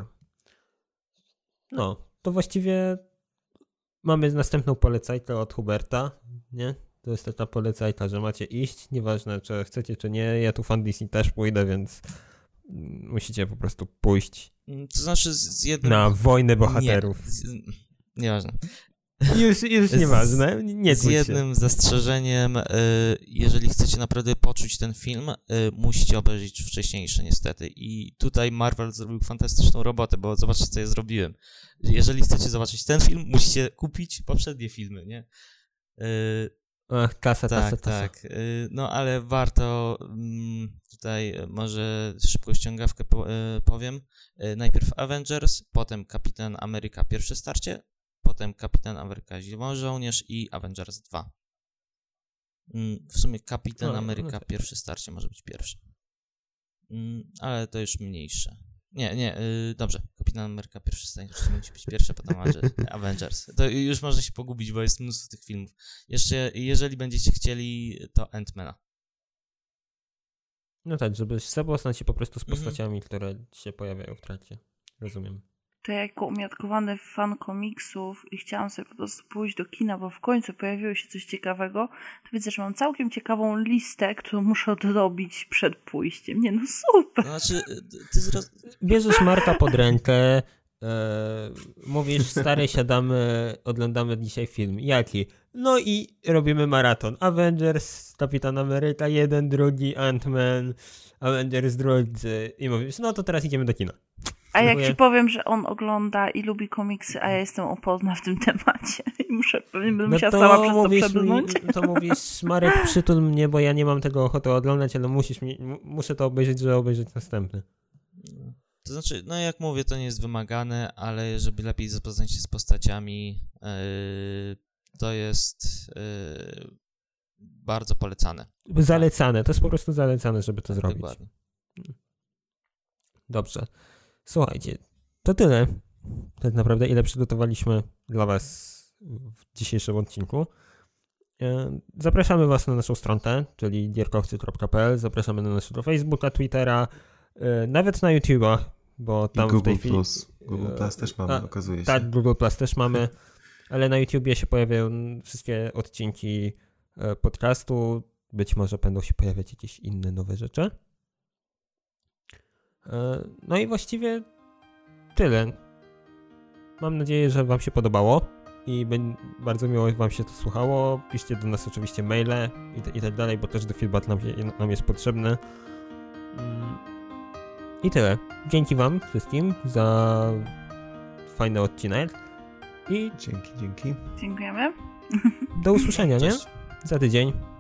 A: No, to właściwie mamy następną polecajkę od Huberta, nie? To jest taka polecajka, że macie iść, nieważne czy chcecie, czy nie. Ja tu fan Disney też pójdę, więc musicie po prostu pójść.
D: To znaczy z jednym...
A: Na wojnę bohaterów.
D: Nieważne.
A: Już nieważne, nie
D: z jednym zastrzeżeniem, jeżeli chcecie naprawdę poczuć ten film, musicie obejrzeć wcześniejsze niestety i tutaj Marvel zrobił fantastyczną robotę, bo zobaczcie co ja zrobiłem. Jeżeli chcecie zobaczyć ten film, musicie kupić poprzednie filmy, nie?
A: Kasa.
D: Tak. No ale warto, tutaj może szybką ściągawkę powiem. Najpierw Avengers, potem Kapitan Ameryka Pierwsze Starcie, potem Kapitan Ameryka Zielony Żołnierz i Avengers 2. W sumie Kapitan Ameryka Pierwsze Starcie może być pierwszy. Ale to już mniejsze. Nie, dobrze. Kapitan Ameryka Pierwsze Starcie musi być pierwsze, potem Avengers. To już można się pogubić, bo jest mnóstwo tych filmów. Jeszcze, jeżeli będziecie chcieli, to Ant-Mana.
A: No tak, żeby zapoznać się po prostu z postaciami, które się pojawiają w trakcie. Rozumiem.
B: To jako umiarkowany fan komiksów i chciałam sobie po prostu pójść do kina, bo w końcu pojawiło się coś ciekawego, to widzę, że mam całkiem ciekawą listę, którą muszę odrobić przed pójściem. Nie no, super!
D: Znaczy,
A: bierzesz Marka pod rękę, mówisz, stary, siadamy, oglądamy dzisiaj film. Jaki? No i robimy maraton. Avengers, Kapitan Ameryka 1, drugi, Ant-Man, Avengers drudzy. I mówisz, no to teraz idziemy do kina.
B: A jak ci powiem, że on ogląda i lubi komiksy, a ja jestem oporna w tym temacie i będę musiała sama przez to przebrnąć.
A: To mówisz, Marek, przytul mnie, bo ja nie mam tego ochoty oglądać, ale muszę to obejrzeć, żeby obejrzeć następny.
D: To znaczy, no jak mówię, to nie jest wymagane, ale żeby lepiej zapoznać się z postaciami, to jest bardzo polecane.
A: Zalecane, to jest po prostu zalecane, żeby to zrobić.
D: Dokładnie.
A: Dobrze. Słuchajcie, to tyle. Tak naprawdę ile przygotowaliśmy dla was w dzisiejszym odcinku. Zapraszamy was na naszą stronę, czyli dierkowcy.pl. Zapraszamy na naszego Facebooka, Twittera, nawet na YouTube'a, bo tam
C: Google
A: w tej chwili...
C: Google Plus też mamy, okazuje się.
A: Tak, Google Plus też mamy, ale na YouTubie się pojawiają wszystkie odcinki podcastu. Być może będą się pojawiać jakieś inne nowe rzeczy. No i właściwie tyle. Mam nadzieję, że wam się podobało i bardzo miło wam się to słuchało. Piszcie do nas oczywiście maile i tak dalej, bo też do feedback nam jest potrzebny. I tyle. Dzięki wam wszystkim za fajny odcinek. I
C: Dzięki.
B: Dziękujemy.
A: do usłyszenia, nie?
D: Cześć.
A: Za tydzień.